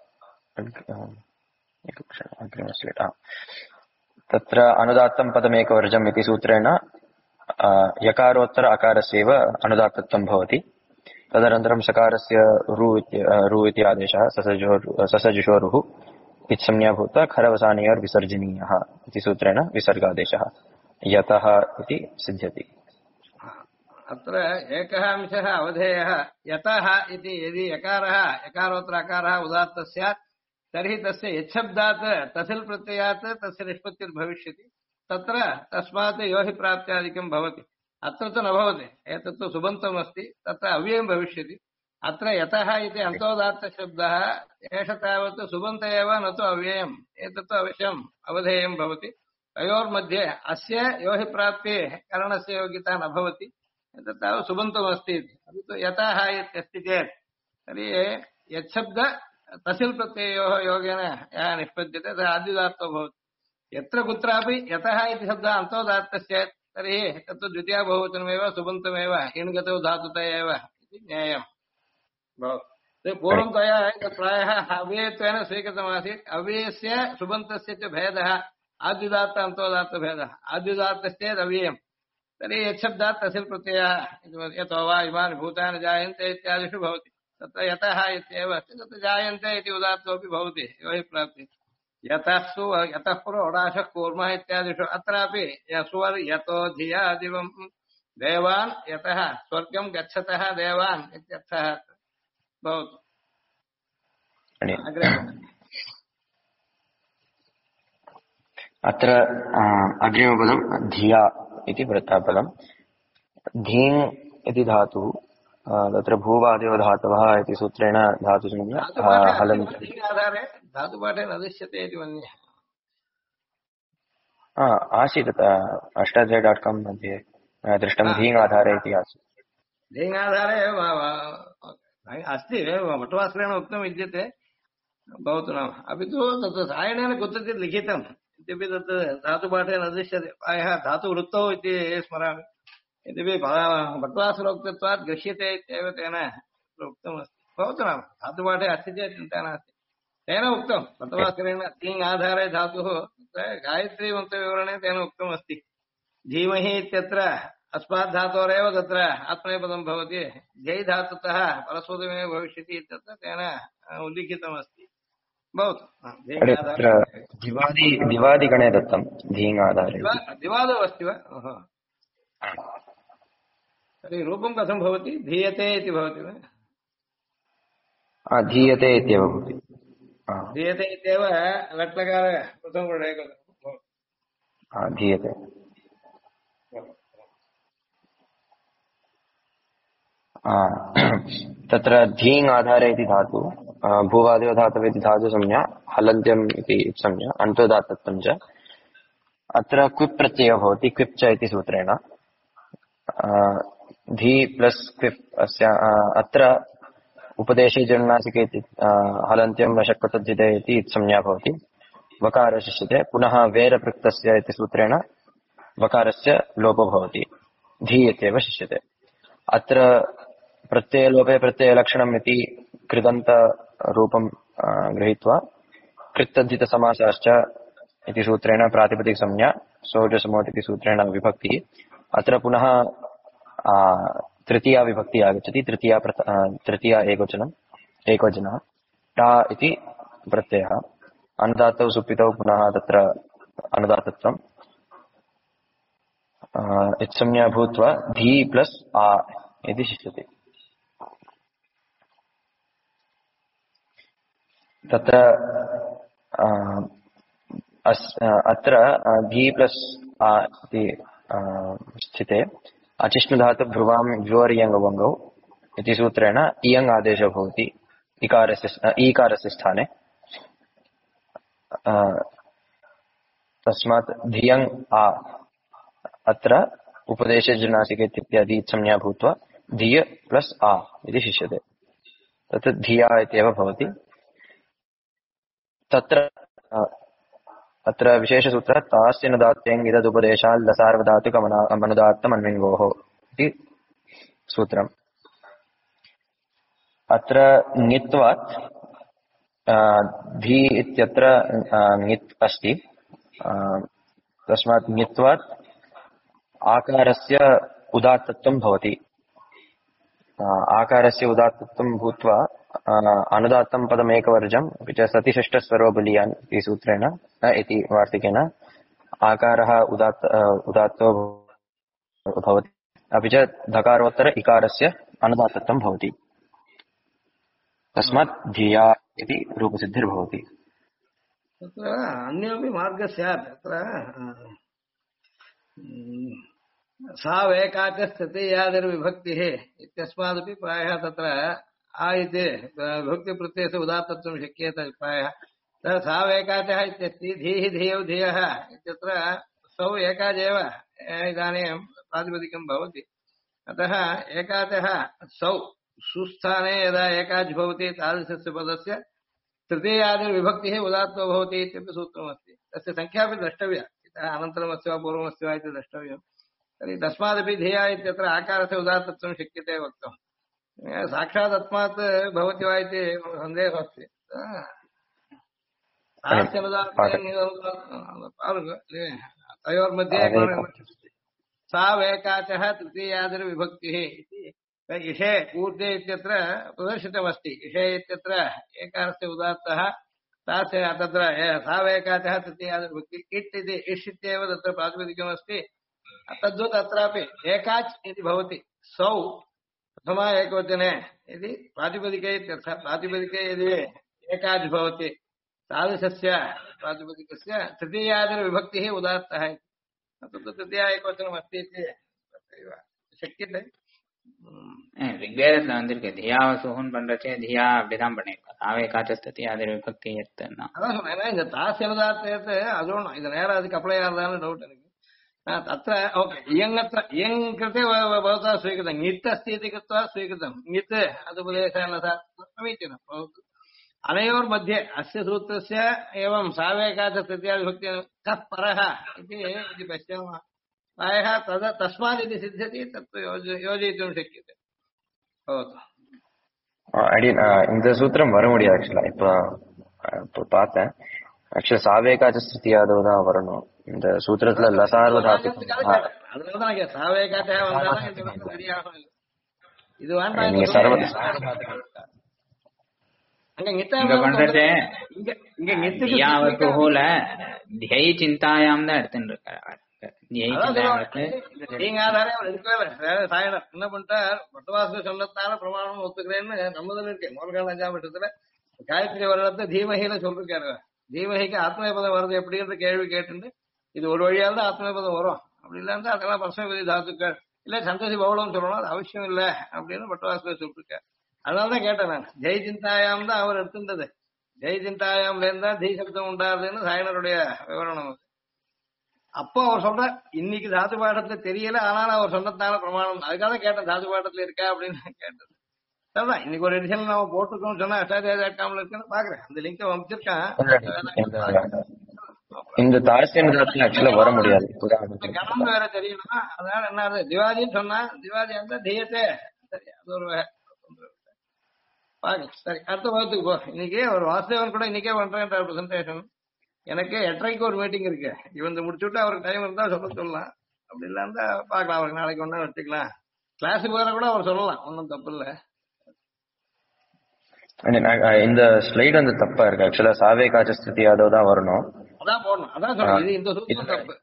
तत्र अनुदात्तं पदमेकवर्जम् इति सूत्रेण यकारोत्तर अकारस्यैव अनुदात्तत्वं भवति. तदनन्तरं सकारस्य रु इति आदेशः ससजुषोरुः इत्संज्ञा भूत्वा खरवसानीयर्विसर्जनीयः इति सूत्रेण विसर्गादेशः यतः इति सिद्ध्यति. अत्र एकः अंशः अवधेयः. यतः इति यदि यकारोत्तर अकारः उदात्तः स्यात् तर्हि तस्य यच्छब्दात् तसिल् प्रत्ययात् तस्य निष्पत्तिर्भविष्यति. तत्र तस्मात् यो हि प्राप्त्यादिकं भवति. अत्र तु न भवति, एतत् तु सुबन्तम् अस्ति, तत्र अव्ययं भविष्यति. अत्र यतः इति अन्तोदात्तशब्दः एष तावत् सुबन्त एव, न तु अव्ययम्. एतत्तु अवश्यम् अवधेयं भवति. तयोर्मध्ये अस्य यो हि प्राप्तेः करणस्य योग्यता न भवति, एतत् तावत् सुबन्तमस्ति. अपि तु यतः इत्यस्ति चेत् तर्हि यच्छब्द तसिल् प्रत्ययोः योगेन यः निष्पद्यते सः आद्युदात्तो भवति. यत्र कुत्रापि यतः इति शब्दः अन्तोदात्तश्चेत् तर्हि तत्तु द्वितीया बहुवचनमेव, सुबन्तमेव, इण्गतौ धातुतः एव इति ज्ञेयम् भवति. पूर्वं त्वया प्रायः अव्ययत्वेन स्वीकृतमासीत्. अव्ययस्य सुबन्तस्य च भेदः आद्युदात्त अन्तोदात्तभेदः. आद्युदात्तश्चेत् अव्ययम्, तर्हि यच्छब्दात् तसिल् प्रत्ययः यतो वा इमानि भूतानि जायन्ते इत्यादिषु भवति. तत्र यतः इत्येव अस्ति, तत्र जायन्ते इति उदात्तोऽपि भवति यो हि प्राप्ति. यतः यतः पुरोडाशः कूर्मः इत्यादिषु अत्रापि सुवर् यतो धिया दिवं देवान् यतः स्वर्गं गच्छतः देवान् इत्यर्थः भवति. अत्र अग्रिमपदं धिया इति वृत्तापदम् धीङ् इति धातुः तत्र भूवादयो धातवः इति सूत्रेण धातुसंज्ञा धातुपाठे अस्ति हलन्ति। वा? आधारे धातुपाठे न दृश्यते इति मन्ये। आसीत् अष्टाध्यायी.com मध्ये दृष्टं धीङ् आधारे इति आसीत्। धिङ्गाधारे अस्ति भट्टभास्करेण उक्तं विद्यते भवतु नाम। अपि तु तत् सायणेन कुत्रचित् लिखितम् इत्यपि तत् धातुपाठे न दृश्यते। प्रायः धातुवृत्तौ इति स्मरामि। यद्यपि भट्टभास्करोक्तत्वात् गृह्यते इत्येव तेन उक्तमस्ति। भवतु नाम धातुपाठे अस्ति चेत् चिन्ता नास्ति। तेन उक्तं भट्टभास्करेण धीङ् आधारे धातुः गायत्री मन्त्रविवरणे तेन उक्तमस्ति। धीमहि इत्यत्र अस्मात् धातोरेव तत्र आत्मनेपदं भवति। जै धातुतः परस्पदमेव भविष्यति इत्यत्र तेन उल्लिखितमस्ति। भवतु तत्र दिवादिगणे दत्तं धीङ् आधारे। दिवादौ अस्ति वा? ओहो, तर्हि रूपं कथं भवति? धीयते इति भवति वा? धीयते इत्येव भवति। धीयते इत्येव लट्लकार प्रथमवर्णे धीयते। तत्र धीङ् आधारे इति धातु भूवादयो धातव इति धातुसंज्ञा हलन्त्यम् इति संज्ञा अन्तोदात्तत्वं च अत्र क्विप् प्रत्ययः भवति क्विप् च इति सूत्रेण धी प्लस् क्विप् अस्य अत्र उपदेशे जन्नासिके इति हलन्त्यं वशक्कतद्धिते इति संज्ञा भवति वकार शिष्यते पुनः वेरपृक्तस्य इति सूत्रेण वकारस्य लोपो भवति धी इत्येव शिष्यते। अत्र प्रत्ययलोपे प्रत्ययलक्षणम् इति कृदन्तरूपं गृहीत्वा कृत्तद्धितसमासाश्च इति सूत्रेण प्रातिपदिकसंज्ञा सोजसमोट् इति सूत्रेण विभक्तिः। अत्र पुनः तृतीया विभक्तिः आगच्छति तृतीया एकवचनः टा इति प्रत्ययः अनुदात्तौ सुप्पितौ पुनः तत्र अनुदात्तत्वम् इत्संज्ञा भूत्वा धी प्लस् आ इति शिष्यते। तत्र अत्र धी प्लस् आ इति स्थिते अचिष्णुधातुभ्रुवां ज्वोर्यङ्गवङ्गौ इति सूत्रेण इयङ् आदेशो भवति ईकारस्य स्थाने। तस्मात् धियङ् आ अत्र उपदेशे जनासिके इत्यादि संज्ञा भूत्वा धिय प्लस् आ इति शिष्यते। तत् धिया इत्येव भवति। तत्र अत्र विशेषसूत्र तास्य नुदात्यङ् इददुपदेशाल् लसार्वधातुकमनुदात्तमन्विङ्गोः इति सूत्रम्। अत्र ङित्वात् धी इत्यत्र ङित् अस्ति तस्मात् ङित्वात् आकारस्य उदात्तत्वं भवति। आकारस्य उदात्तत्वं भूत्वा अनुदात्तं पदमेकवर्जम् अपि च सतिषष्ठस्वरो बलीयान् इति सूत्रेण इति वार्तिकेन आकारः उदात्तो भवति अपि च धकारोत्तर इकारस्य अनुदात्तत्वं भवति। तस्मात् धिया इति रूपसिद्धिर्भवति। तत्र अन्योपि मार्गः स्यात्। तत्र सा वेकाचस्तृतीयादिर्विभक्तिः इत्यस्मादपि प्रायः तत्र आ इति विभक्तिप्रत्ययस्य उदात्तत्वं शक्यते प्रायः। सा वेकाचः इत्यस्ति धीः धियौ धियः इत्यत्र सौ एकाचेव इदानीं प्रातिपदिकं भवति। अतः एकाचः सौ सुस्थाने यदा एकाच् भवति तादृशस्य पदस्य तृतीयादिर्विभक्तिः उदात्तो भवति इत्यपि सूत्रमस्ति। तस्य संख्यापि द्रष्टव्या अनन्तरमस्ति वा पूर्वमस्ति वा इति द्रष्टव्यम्। तर्हि तस्मादपि धिया इत्यत्र आकारस्य उदात्तत्वं शक्यते वक्तुम्। साक्षात् अस्मात् भवति वा इति सन्देहः अस्ति। तयोर्मध्ये सा वेकाचः तृतीयादिर्विभक्तिः इति इषे ऊर्जे इत्यत्र प्रदर्शितमस्ति। इषे इत्यत्र एकारस्य उदात्तः तास्य तत्र सा वेकाचः तृतीयादिर्विभक्तिः इट् इति इष् इत्येव तत्र प्रातिपदिकमस्ति। तद्वत् अत्रापि एकाच् इति भवति। सौ प्रथमा एकवचने यदि प्रातिपदिके इत्यर्थः प्रातिपदिके यदि एकाच् भवति तादृशस्य प्रातिपदिकस्य तृतीयादिविभक्तिः उदात्तः इति। तत्र तृतीया एकवचनमस्ति इति तथैव शक्यते। ரிக்வேதத்துல வந்திருக்கு தியாவசுன்னு பண்றச்சே தியா அப்படிதான் பண்ணிருக்கோம். சாவேகாச்சஸ்தி அது விபக்தி எடுத்துன்னா அதான் சொன்னேன். ஏன்னா இந்த தாசிய உதார்த்தத்தை அது ஒண்ணும் இது நேரம் அதுக்கு அப்ளை ஆகுதான்னு டவுட் எனக்கு. तत्र ओके इयङत्र इयङ कृते भवता स्वीकृतं ङित् अस्ति इति कृत्वा स्वीकृतं ङित् अदुपदेशेन समीचीनं भवतु। अनयोर्मध्ये अस्य सूत्रस्य एवं सावेकाच तृतीयाविभक्ति कः परः इति पश्यामः। प्रायः तस्मात् इति सिद्ध्यति तत् योजयितुं शक्यते। भवतु இந்த சூத்திரம் வர முடியாது ஆக்சுவலா. இப்போ பார்த்தேன் ஆக்சுவலா சாவேகாச்ச ஸ்திதியாதோ தான் வரணும் இந்த சூத்திரத்துல. லசார்வதாத்துக்கு இது வேண்டாம் இங்க பண்றச்சே தியாவசுல தியை சிந்தாயாம் தான் எடுத்துட்டு இருக்காரு. என்ன பண்ணிட்டார் பட்டவாசு சொன்னதால பிரமாணம் ஒத்துக்கிறேன்னு நம்மதுல இருக்கேன். மூலகால 5ஆம் வருஷத்துல காயத்ரி வருடத்தை தீமகில சொல்லிருக்காரு. தீமகிக்கு ஆத்மபதம் வருது எப்படின்ற கேள்வி கேட்டு இது ஒரு வழியால் தான் ஆத்மபதம் வரும். அப்படி இல்லைன்னா அதெல்லாம் பரஸ்மபதி தாத்துக்கள் இல்ல சந்தோஷி பவுளம் சொல்லணும் அது அவசியம் இல்லை அப்படின்னு பட்டவாசல சொல்லிருக்காரு. அதனாலதான் கேட்டேன் நான். ஜெய் சிந்தாயாம் தான் அவர் எடுத்துட்டது. ஜெய் சிந்தாயாம்ல இருந்தா தீ சப்தம் உண்டாருதுன்னு சாயனருடைய விவரணம். அப்போ அவர் சொல்ற இன்னைக்கு தாத்து பாடத்துல தெரியல ஆனாலும் அவர் சொன்னதுனால பிரமாணம். அதுக்காக கேட்டேன் தாத்து பாடத்துல இருக்கா அப்படின்னு கேட்டது. சரிதான் இன்னைக்கு ஒரு எடிஷன் நம்ம போட்டுக்கோன்னு சொன்னா அஷ்டாத்தியாயம்ல இருக்குன்னு பாக்குறேன். அந்த லிங்க் அமைச்சிருக்கான். இந்த தாசியம் ஆக்சுவலா வர முடியாது. கணம் வேற தெரியணுமா அதனால என்ன திவாதின்னு சொன்னா திவாதி அந்த தெய்யத்தே சரி அது ஒரு பாக்கலாம். சரி அடுத்த வகுத்துக்கு போ. இன்னைக்கு ஒரு வாசுதேவன் கூட இன்னைக்கே பண்றேன் பிரசன்டேஷன். எனக்கு 8:30 ஒரு மீட்டிங் இருக்கு. இவன் முடிச்சுட்டு அவருக்கு டைம் இருந்தா சொல்லலாம். அப்படி இல்லாம பாக்கலாம். அவருக்கு நாளைக்கு ஒன்னா வச்சுக்கலாம். கிளாஸுக்கு வேற கூட அவர் சொல்லலாம். ஒன்னும் தப்பு இல்ல. இந்த ஸ்லைடு வந்து தப்பா இருக்கு ஆக்சுவலா. சாவேகாச்ச ஸ்திதியாதோ தான் வரணும். அதான் போடணும். அதான் சொல்றேன் இந்த சூத்திரம் தப்பு.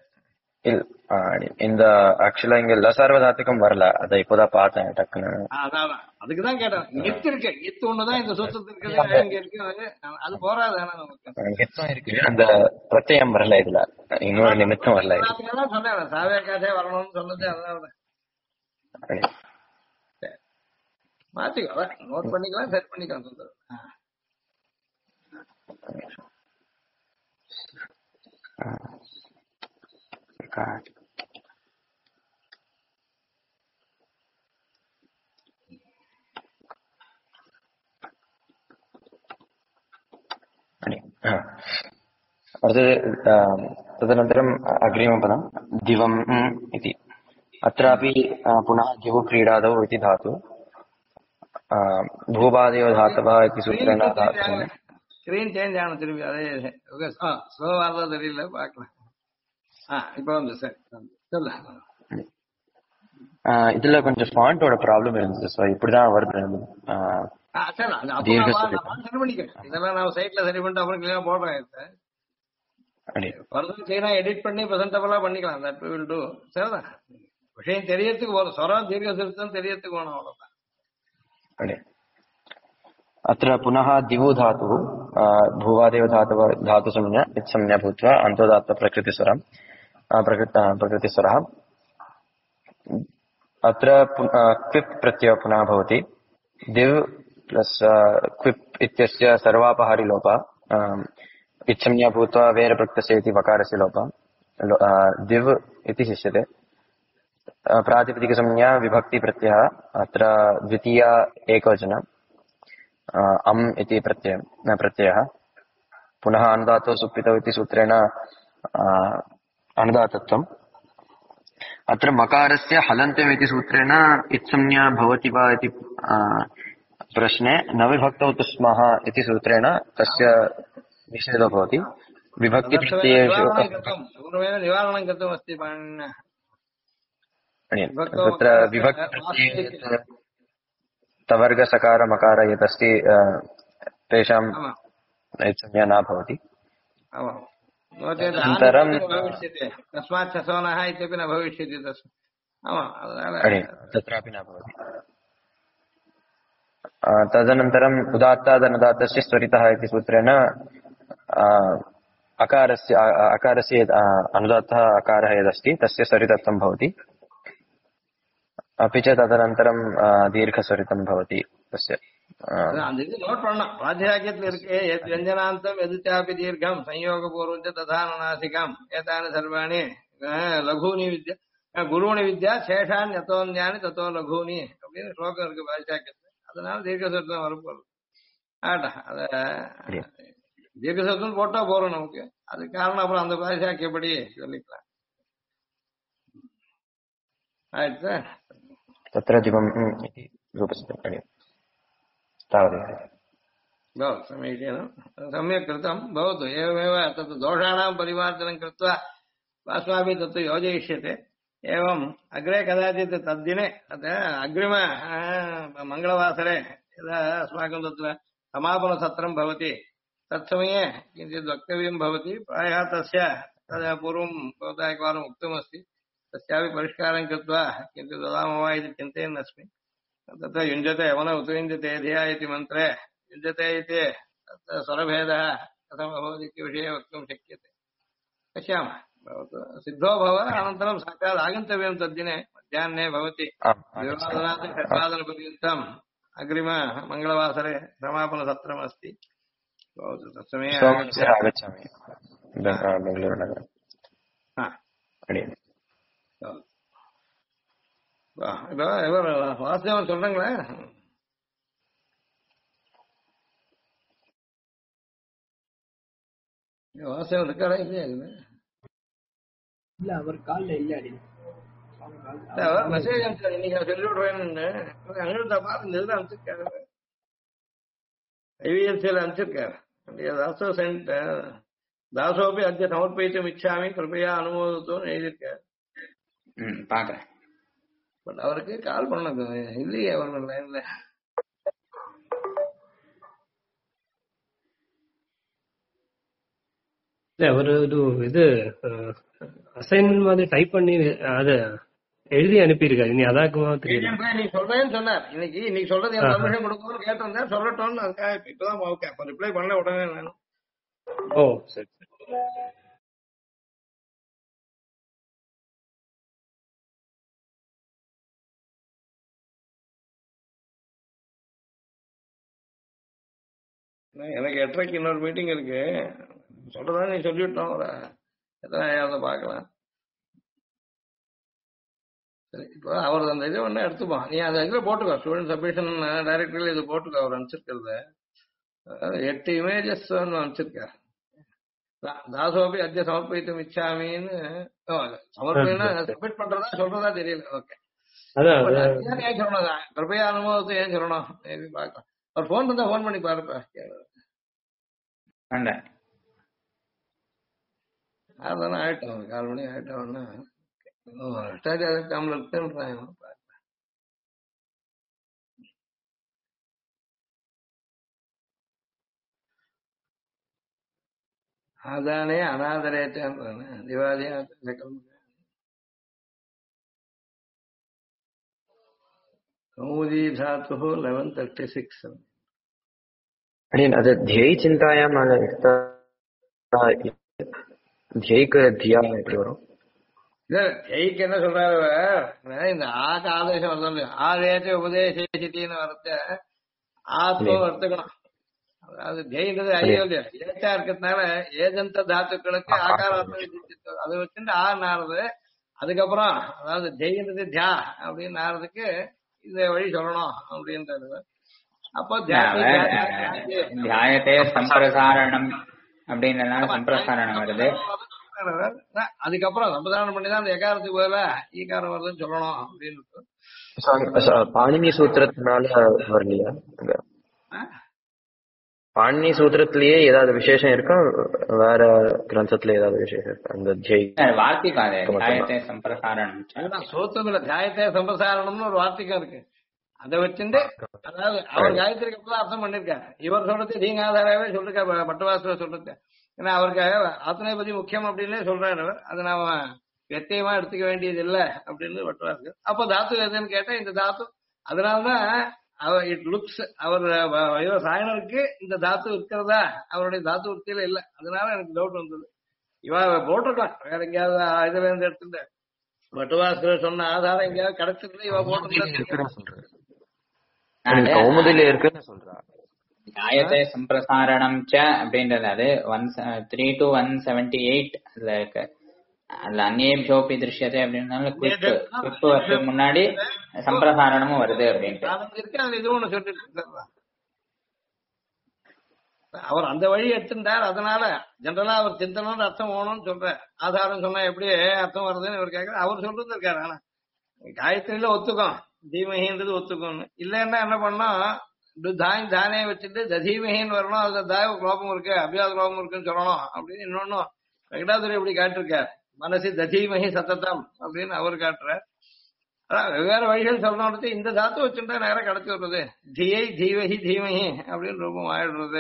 இந்த ஆக்சுவலா இங்க லசார்வதாத்துக்கும் வரல. அதை இப்போதான் பார்த்தேன் டக்குன்னு. அதான் அதுக்குதான் கேட்டேன். கெத்து இருக்கு. கெத்து ஒண்ணுதான் இந்த சூத்திரத்துக்கு இருக்கு. அது போறாது. கெத்தம் இருக்கு. அந்த பிரத்யம் வரல. இதுல இன்னொரு நிமித்தம் வரல. சொன்னேன் சாவேகாச்சே வரணும்னு சொன்னது அதனால மாத்திக்கோ. நோட் பண்ணிக்கலாம் செட் பண்ணிக்கலாம் சொல்றது. तदनन्तरम् अग्रिमपदं दिवम् इति. अत्रापि पुनः दिवु क्रीडादौ इति धातु. भूपादेव धातवः इति सूत्रेण ஸ்கிரீன் சேஞ்ச் ஆன திரும்பி அதே ஸ்லோவா தான் தெரியல பாக்கலாம். இப்ப வந்து சரி சொல்ல. இதுல கொஞ்சம் ஃபாண்டோட ப்ராப்ளம் இருந்தது. ஸோ இப்படிதான் வருது. சரி பண்ணிக்கிறேன். இதெல்லாம் நான் சைட்ல சரி பண்ணிட்டு அப்புறம் கிளியர் போடுறேன். ஃபர்தர் செய்யனா எடிட் பண்ணி பிரசன்டபிளா பண்ணிக்கலாம். That we will do. சரிதான் விஷயம் தெரியறதுக்கு போதும். ஸ்வரம் தீர்க்க திருத்தம் தெரியறதுக்கு வேணும். அவ்வளவுதான். अत्र पुनः दिवु धातुः भूवादेव धातुसंज्ञा इत्संज्ञा भूत्वा अन्तोदात्त प्रकृतिस्वरः प्रकृतिस्वरः. अत्र क्विप् प्रत्ययः पुनः भवति. दिव् प्लस् क्विप् इत्यस्य सर्वापहारि लोपः इत्संज्ञा भूत्वा वेरप्रत्ययस्य इति वकारस्य लोपः दिव् इति शिष्यते. प्रातिपदिकसंज्ञा विभक्तिप्रत्ययः. अत्र द्वितीया एकवचनं अम् इति प्रत्ययः. पुनः अनुदातो सुप्पितौ इति सूत्रेण अनुदातत्वम्. अत्र मकारस्य हलन्त्यम् इति सूत्रेण इत्संज्ञा भवति वा इति प्रश्ने न विभक्तौ तु स्मः इति सूत्रेण तस्य निषेधो भवति. विभक्तिप्रत्ययेषु निवारणं कृतमस्ति. तत्र विभक्तिप्रत्यये तवर्ग सकार मकार यदस्ति तेषां संज्ञा न भवति. अनन्तरं तस्मात् ससोनः इत्यपि न भविष्यति. तत्रापि न भवति. तदनन्तरम् उदात्तादनुदात्तस्य स्वरितः इति सूत्रेण अकारस्य अनुदात्तः अकारः यदस्ति तस्य स्वरितत्वं भवति अपि च तदनन्तरं दीर्घस्वरितं भवति तस्य அந்த இது நோட் பண்ணலாம். பாத்தியாக்கியத்துல இருக்கு எத் வியஞ்சனாந்தம் எதிச்சாபி தீர்க்கம் சம்யோகபூர்வஞ்ச ததானநாசிகம் ஏதானி சர்வாணி லகூனி வித்யா குருணி வித்யா சேஷான் யதோன்யானி தத்தோ லகூனி அப்படின்னு ஸ்லோகம் இருக்கு பாத்தியாக்கியத்துல. அதனால தீர்க்கசத்துவம் வரப்போகுது ஆட்டா. அத தீர்க்கசத்துவம் போட்டா போறோம் நமக்கு. அது காரணம் அப்புறம் அந்த பாத்தியாக்கியப்படி சொல்லிக்கலாம். ஆயிடுச்சா? तत्र जीवम् इति रूपस्य तावदेव भवतु समीचीनं सम्यक् कृतं भवतु. एवमेव तत् दोषाणां परिमार्जनं कृत्वा अस्माभिः तत् योजयिष्यते. एवम् अग्रे कदाचित् तद्दिने अग्रिम मङ्गलवासरे यदा अस्माकं तत्र समापनसत्रं भवति तत्समये किञ्चित् वक्तव्यं भवति. प्रायः तस्य तदा पूर्वं भवता एकवारम् उक्तमस्ति. तस्यापि परिष्कारं कृत्वा किञ्चित् वदामः वा इति चिन्तयन् अस्मि. तत्र युञ्जते यवन उपयुञ्जते धिया इति मन्त्रे युञ्जते इति तत्र स्वरभेदः कथमभवत् इति विषये वक्तुं शक्यते. पश्यामः. भवतु सिद्धो भव. अनन्तरं साक्षात् आगन्तव्यं तद्दिने मध्याह्ने भवति. द्विवादनात् षड्वादनपर्यन्तम् अग्रिम मङ्गलवासरे समापनसत्रमस्ति. भवतु तत्समये आगच्छामि बेङ्गलूरुनगरे. வாசுதேவன் சொல்றாங்களா? வாசுதேவன் இருக்காரா இல்லையா? இல்ல அவர் கால்ல இல்ல மெசேஜ் அனுப்பிச்சாரு. இன்னைக்கு சொல்லி விடுவேன்னு அங்கிருந்தா பாத்து இந்த இதுல அனுப்பிச்சிருக்காரு. ஐவிஎல்சியில அனுப்பிச்சிருக்காரு. தாசோ சென்ட் தாசோபி அத்திய சமர்ப்பித்தும் இச்சாமி கிருப்பையா அனுமோதத்தோன்னு எழுதியிருக்காரு. பாக்குறேன். பட் அவருக்கு கால் பண்ணது இல்லையே அவர் லைன்ல. அவரு இது அசைன்மெண்ட் மாதிரி டைப் பண்ணி அத எழுதி அனுப்பியிருக்காரு. நீ அதாக்குமா தெரியல. நீ சொல்றேன்னு சொன்னார். இன்னைக்கு சொல்றது என் பர்மிஷன் கொடுக்கணும்னு கேட்டிருந்தேன். சொல்லட்டோம்னு அதுக்காக இப்பதான் ஓகே ரிப்ளை பண்ணல உடனே நான். ஓ சரி சரி. எனக்கு 8:30 இன்னொரு மீட்டிங் இருக்கு. சொல்றதா நீ சொல்லிவிட்டோம். ஒரு எத்தனை பாக்கலாம். சரி இப்போ அவர் அந்த இது ஒண்ணு எடுத்துப்போம். நீ அந்த இதுல போட்டுக்கோ. ஸ்டூடெண்ட் சப்மிஷன் டைரக்டர்ல இது போட்டுக்கோ. அவர் அனுப்பிச்சிருக்கிறது 8 இமேஜஸ் அனுப்பிச்சிருக்காரு. தாசோபி அத்திய சமர்ப்பித்தும் இச்சாமின்னு சமர்ப்பினா சப்மிட் பண்றதா சொல்றதா தெரியல. ஓகே ஏன் சொல்லணும்? கிருப்பையா அனுபவத்தை ஏன் சொல்லணும்? பாக்கலாம். அவர் போன் இருந்தா போன் பண்ணி பாருப்பா. அதானே ஆயிட்டோம். 4 மணி ஆயிட்டோம்னா அதானே அநாதரேற்றான் திவாதியா கௌமுதி தாத்து 11:36. அது தியை சிந்தாயாம் தியைக்கு தியா எப்படி வரும்? இல்ல ஜெயிக்கு என்ன சொல்றாரு? இந்த ஆக்கு ஆதேசம் வருது. ஆதேச உபதேசித்தின்னு வரத்த ஆத்மம் எடுத்துக்கணும். அதாவது ஜெயின்றது ஐயோ இல்லையா ஏச்சா இருக்கிறதுனால ஏஜந்த தாத்துக்களுக்கு ஆகாராத்ம அதை வச்சுட்டு ஆறுது. அதுக்கப்புறம் அதாவது ஜெயின்றது தியா அப்படின்னு ஆறதுக்கு இந்த வழி சொல்லணும் அப்படின்றது. அப்போ தியாயத்தே சம்பிரசாரணம் அப்படின்றதுனால சம்பிரசாரணம் வருது. அதுக்கப்புறம் சம்பிரதானம் பண்ணிதான் அந்த எகாரத்துக்கு போல ஈகாரம் வருதுன்னு சொல்லணும் அப்படின்னு. பாணினி சூத்திரத்தினால வரலையா? பாணினி சூத்திரத்திலேயே ஏதாவது விசேஷம் இருக்கா? வேற கிரந்தத்துல ஏதாவது விசேஷம் இருக்கா? அந்த வார்த்தைக்காக தியாயத்தே சம்பிரசாரணம் சூத்திரத்துல தியாயத்தே சம்பிரசாரணம்னு ஒரு வார்த்தைக்கும் இருக்கு. அதை வச்சுட்டு அதாவது அவர் காயத்திற்கு எப்பதான் அர்த்தம் பண்ணிருக்காரு. இவர் சொல்றது தீங்காதாராவே சொல்லிருக்காரு. பட்டவாசல சொல்றது ஏன்னா அவருக்கு ஆத்மனை பத்தி முக்கியம் அப்படின்னு சொல்றாரு. அதை நாம வெத்தியமா எடுத்துக்க வேண்டியது இல்லை அப்படின்னு பட்டவாசல். அப்ப தாத்து எதுன்னு கேட்டா இந்த தாத்து அதனாலதான் இட் லுக்ஸ் அவர் சாயனருக்கு இந்த தாத்து இருக்கிறதா அவருடைய தாத்து உத்தியில இல்ல, அதனால எனக்கு டவுட் வந்தது. இவ போட்டிருக்கலாம் வேற எங்கேயாவது இதுல இருந்து எடுத்துட்டு பட்டுவாசர் சொன்ன ஆதாரம் எங்கேயாவது கிடைச்சிருந்து இவ போட்டிருந்தா சொல்றேன். கௌமுதில இருக்குன்னு சொல்றா. நியாயத்தை சம்பிரசாரணம் ச அப்படின்றது அது 3 to 178 அதுல இருக்கு. அதுல அந்நேபியோபி திருஷ்யத்தை அப்படின்னால குவிப்பு வரதுக்கு முன்னாடி சம்பிரசாரணமும் வருது அப்படின்ட்டு இருக்கு. அது இது ஒண்ணு சொல்லிட்டு அவர் அந்த வழி எடுத்துட்டார். அதனால ஜெனரலா அவர் சிந்தனம் அர்த்தம் ஓணும்னு சொல்ற ஆதாரம் சொன்னா எப்படி அர்த்தம் வருதுன்னு இவர் கேட்கற. அவர் சொல்றது இருக்காரு. ஆனா காயத்ரியில ஒத்துக்கும் தீமகின்றது ஒத்துக்கும்னு. இல்லைன்னா என்ன பண்ணா தானே வச்சுட்டு ததீமகின்னு வரணும். அதுல தாய குழப்பம் இருக்கு அபியாத குழப்பம் இருக்குன்னு சொல்லணும் அப்படின்னு இன்னொன்னும் வெங்கடாதுரை இப்படி காட்டிருக்காரு. மனசு ததீமகி சத்தம் அப்படின்னு அவர் காட்டுறார். வெவ்வேறு வழிகள் சொல்லணும். இந்த தாத்து வச்சுட்டா நேரம் கிடைச்சி விடுறது. தியை தீவகி தீமகி அப்படின்னு ரூபம் ஆயிடுறது.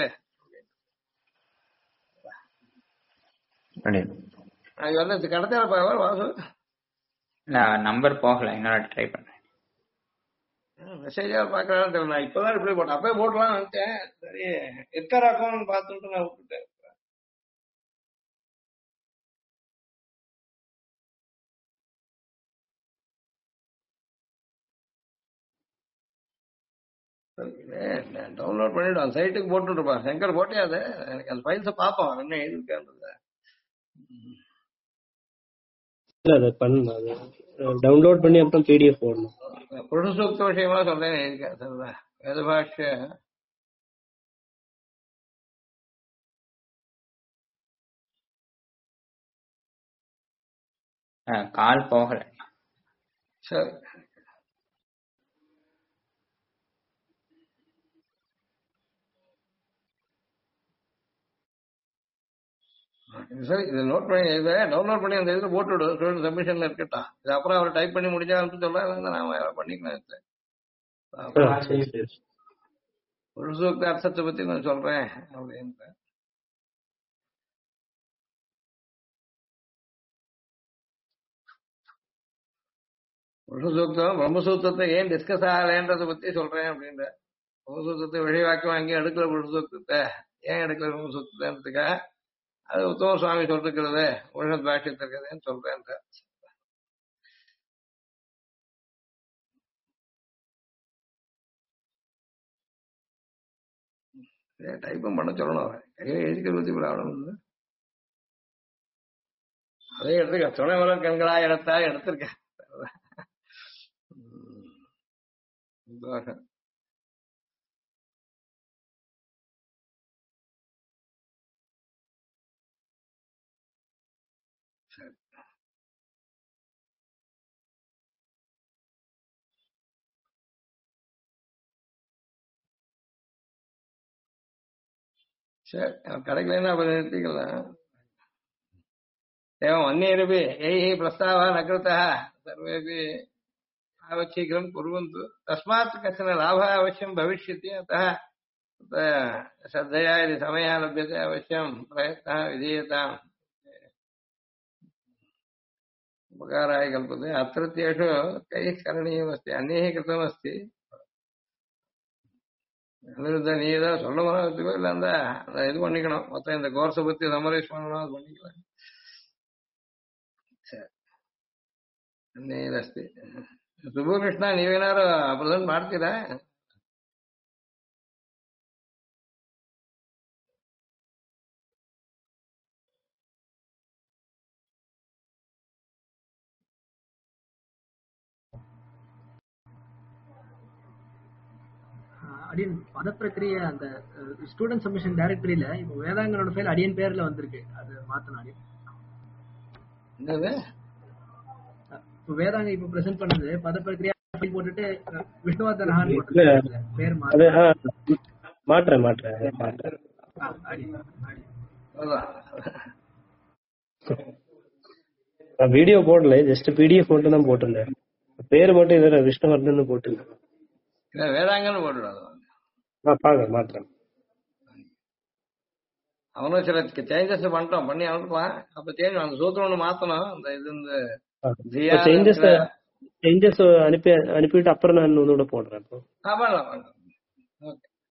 அது வந்து கடத்தல வாசு நம்பர் போகல, இன்னொரு ட்ரை பண்றேன். மெசேஜா பாக்குறான்னு தெரியல. நான் இப்பதான் ரிப்ளை போட்டேன். அப்பவே போட்டலாம்னு நினைச்சேன். சரி இருக்காராக்கோன்னு பார்த்துட்டு நான் விட்டுட்டேன். டவுன்லோட் பண்ணிட்டு அந்த சைட்டுக்கு போட்டுருப்பான். சங்கர் போட்டே அது எனக்கு அந்த ஃபைல்ஸை பார்ப்போம் என்ன எழுதிருக்கான்றத. டவுன்லோட் பண்ணி அப்புறம் பிடிஎஃப் போடணும். புருஷசூக்த விஷயமா சொல்றேன் எழுதிருக்கேன். சரிதான். வேதபாஷ்ய கால் போகல. சரி சரி இதை நோட் பண்ணி இதை டவுன்லோட் பண்ணி அந்த இதில் போட்டு விடு. ஸ்டூடெண்ட் சப்மிஷன்ல இருக்கட்டும். இது அப்புறம் அவர் டைப் பண்ணி முடிஞ்சா சொல்ல நான் பண்ணிக்கலாம். புருஷசூக்த அர்த்தத்தை பத்தி நான் சொல்றேன் அப்படின்னு. புருஷசூக்தம் பிரம்மசூத்திரத்தை ஏன் டிஸ்கஸ் ஆகலைன்றதை பத்தி சொல்றேன் அப்படின்ற. பிரம்மசூத்திரத்தை வெளிவாக்கம் அங்கேயும் எடுக்கல. புருஷசூக்தத்தை ஏன் எடுக்கல பிரம்மசூத்திரத்துக்காக அது உத்தம சுவாமி சொல்லிருக்கிறது உலக பாஷ்யத்தில் இருக்கிறதுன்னு சொல்றேன். டைப்பும் பண்ண சொல்லணும். கையில எழுதிக்கிறது விழாவணும். அதே எடுத்துக்க துணை மலர் கண்களா எடுத்தா எடுத்திருக்க. சரி கிடைக்கலன்னா அப்ப நிறுத்திக்கலாம். एवम् अन्यैरपि यैः प्रस्तावः न कृतः सर्वेपि आवच्छीघ्रं कुर्वन्तु. तस्मात् कश्चन लाभः अवश्यं भविष्यति. अतः श्रद्धया यदि समयः लभ्यते अवश्यं प्रयत्नः विधीयताम्. उपकाराय कल्पते. अत्रत्येषु कैः करणीयमस्ति अन्यैः कृतमस्ति. அனிருத்த நீ ஏதாவது சொல்ல வச்சுக்கோ. இல்லை அந்த இது பண்ணிக்கணும். மொத்தம் இந்த கோர்ஸை பத்தி சமரைஸ் பண்ணணும். அது பண்ணிக்கலாம். ನೀರಸ್ತಿ ಸುಬ್ಬಕೃಷ್ಣ ನೀವೇನಾರು ಪ್ರೆಸೆಂಟ್ ಮಾಡ್ತೀರಾ? அடியன் பத பிரக்கிரிய அந்த ஸ்டூடெண்ட் சப்மிஷன் டைரக்டரியில இப்போ வேதாங்கனோட ஃபைல் அடியன் பேர்ல வந்திருக்கு. அது மாத்தணும். என்னது வேதாங்க இப்ப பிரசன்ட் பண்ணது பத பிரக்கிரியா போட்டுட்டு விஷ்ணுவர்தன் பேர் மாற்றேன். வீடியோ போடல, ஜஸ்ட் பிடிஎஃப் மட்டும் தான் போட்டிருந்தேன். பேரு மட்டும் இதுல விஷ்ணுவர்தன் போட்டுருந்தேன். வேதாங்கன்னு போட்டுடாது. மாற்றேன். அவனும் சில சேஞ்சஸ் பண்ணிட்டோம். பண்ணி அனுப்பலாம். அப்ப சேஞ்ச் அந்த சூத்திரம் ஒண்ணு மாத்தணும். அந்த இது சேஞ்சஸ் சேஞ்சஸ் அனுப்பிவிட்டு அப்புறம் நான் ஒன்னோட போடுறேன். இப்போ பண்ணலாம். ஓகே.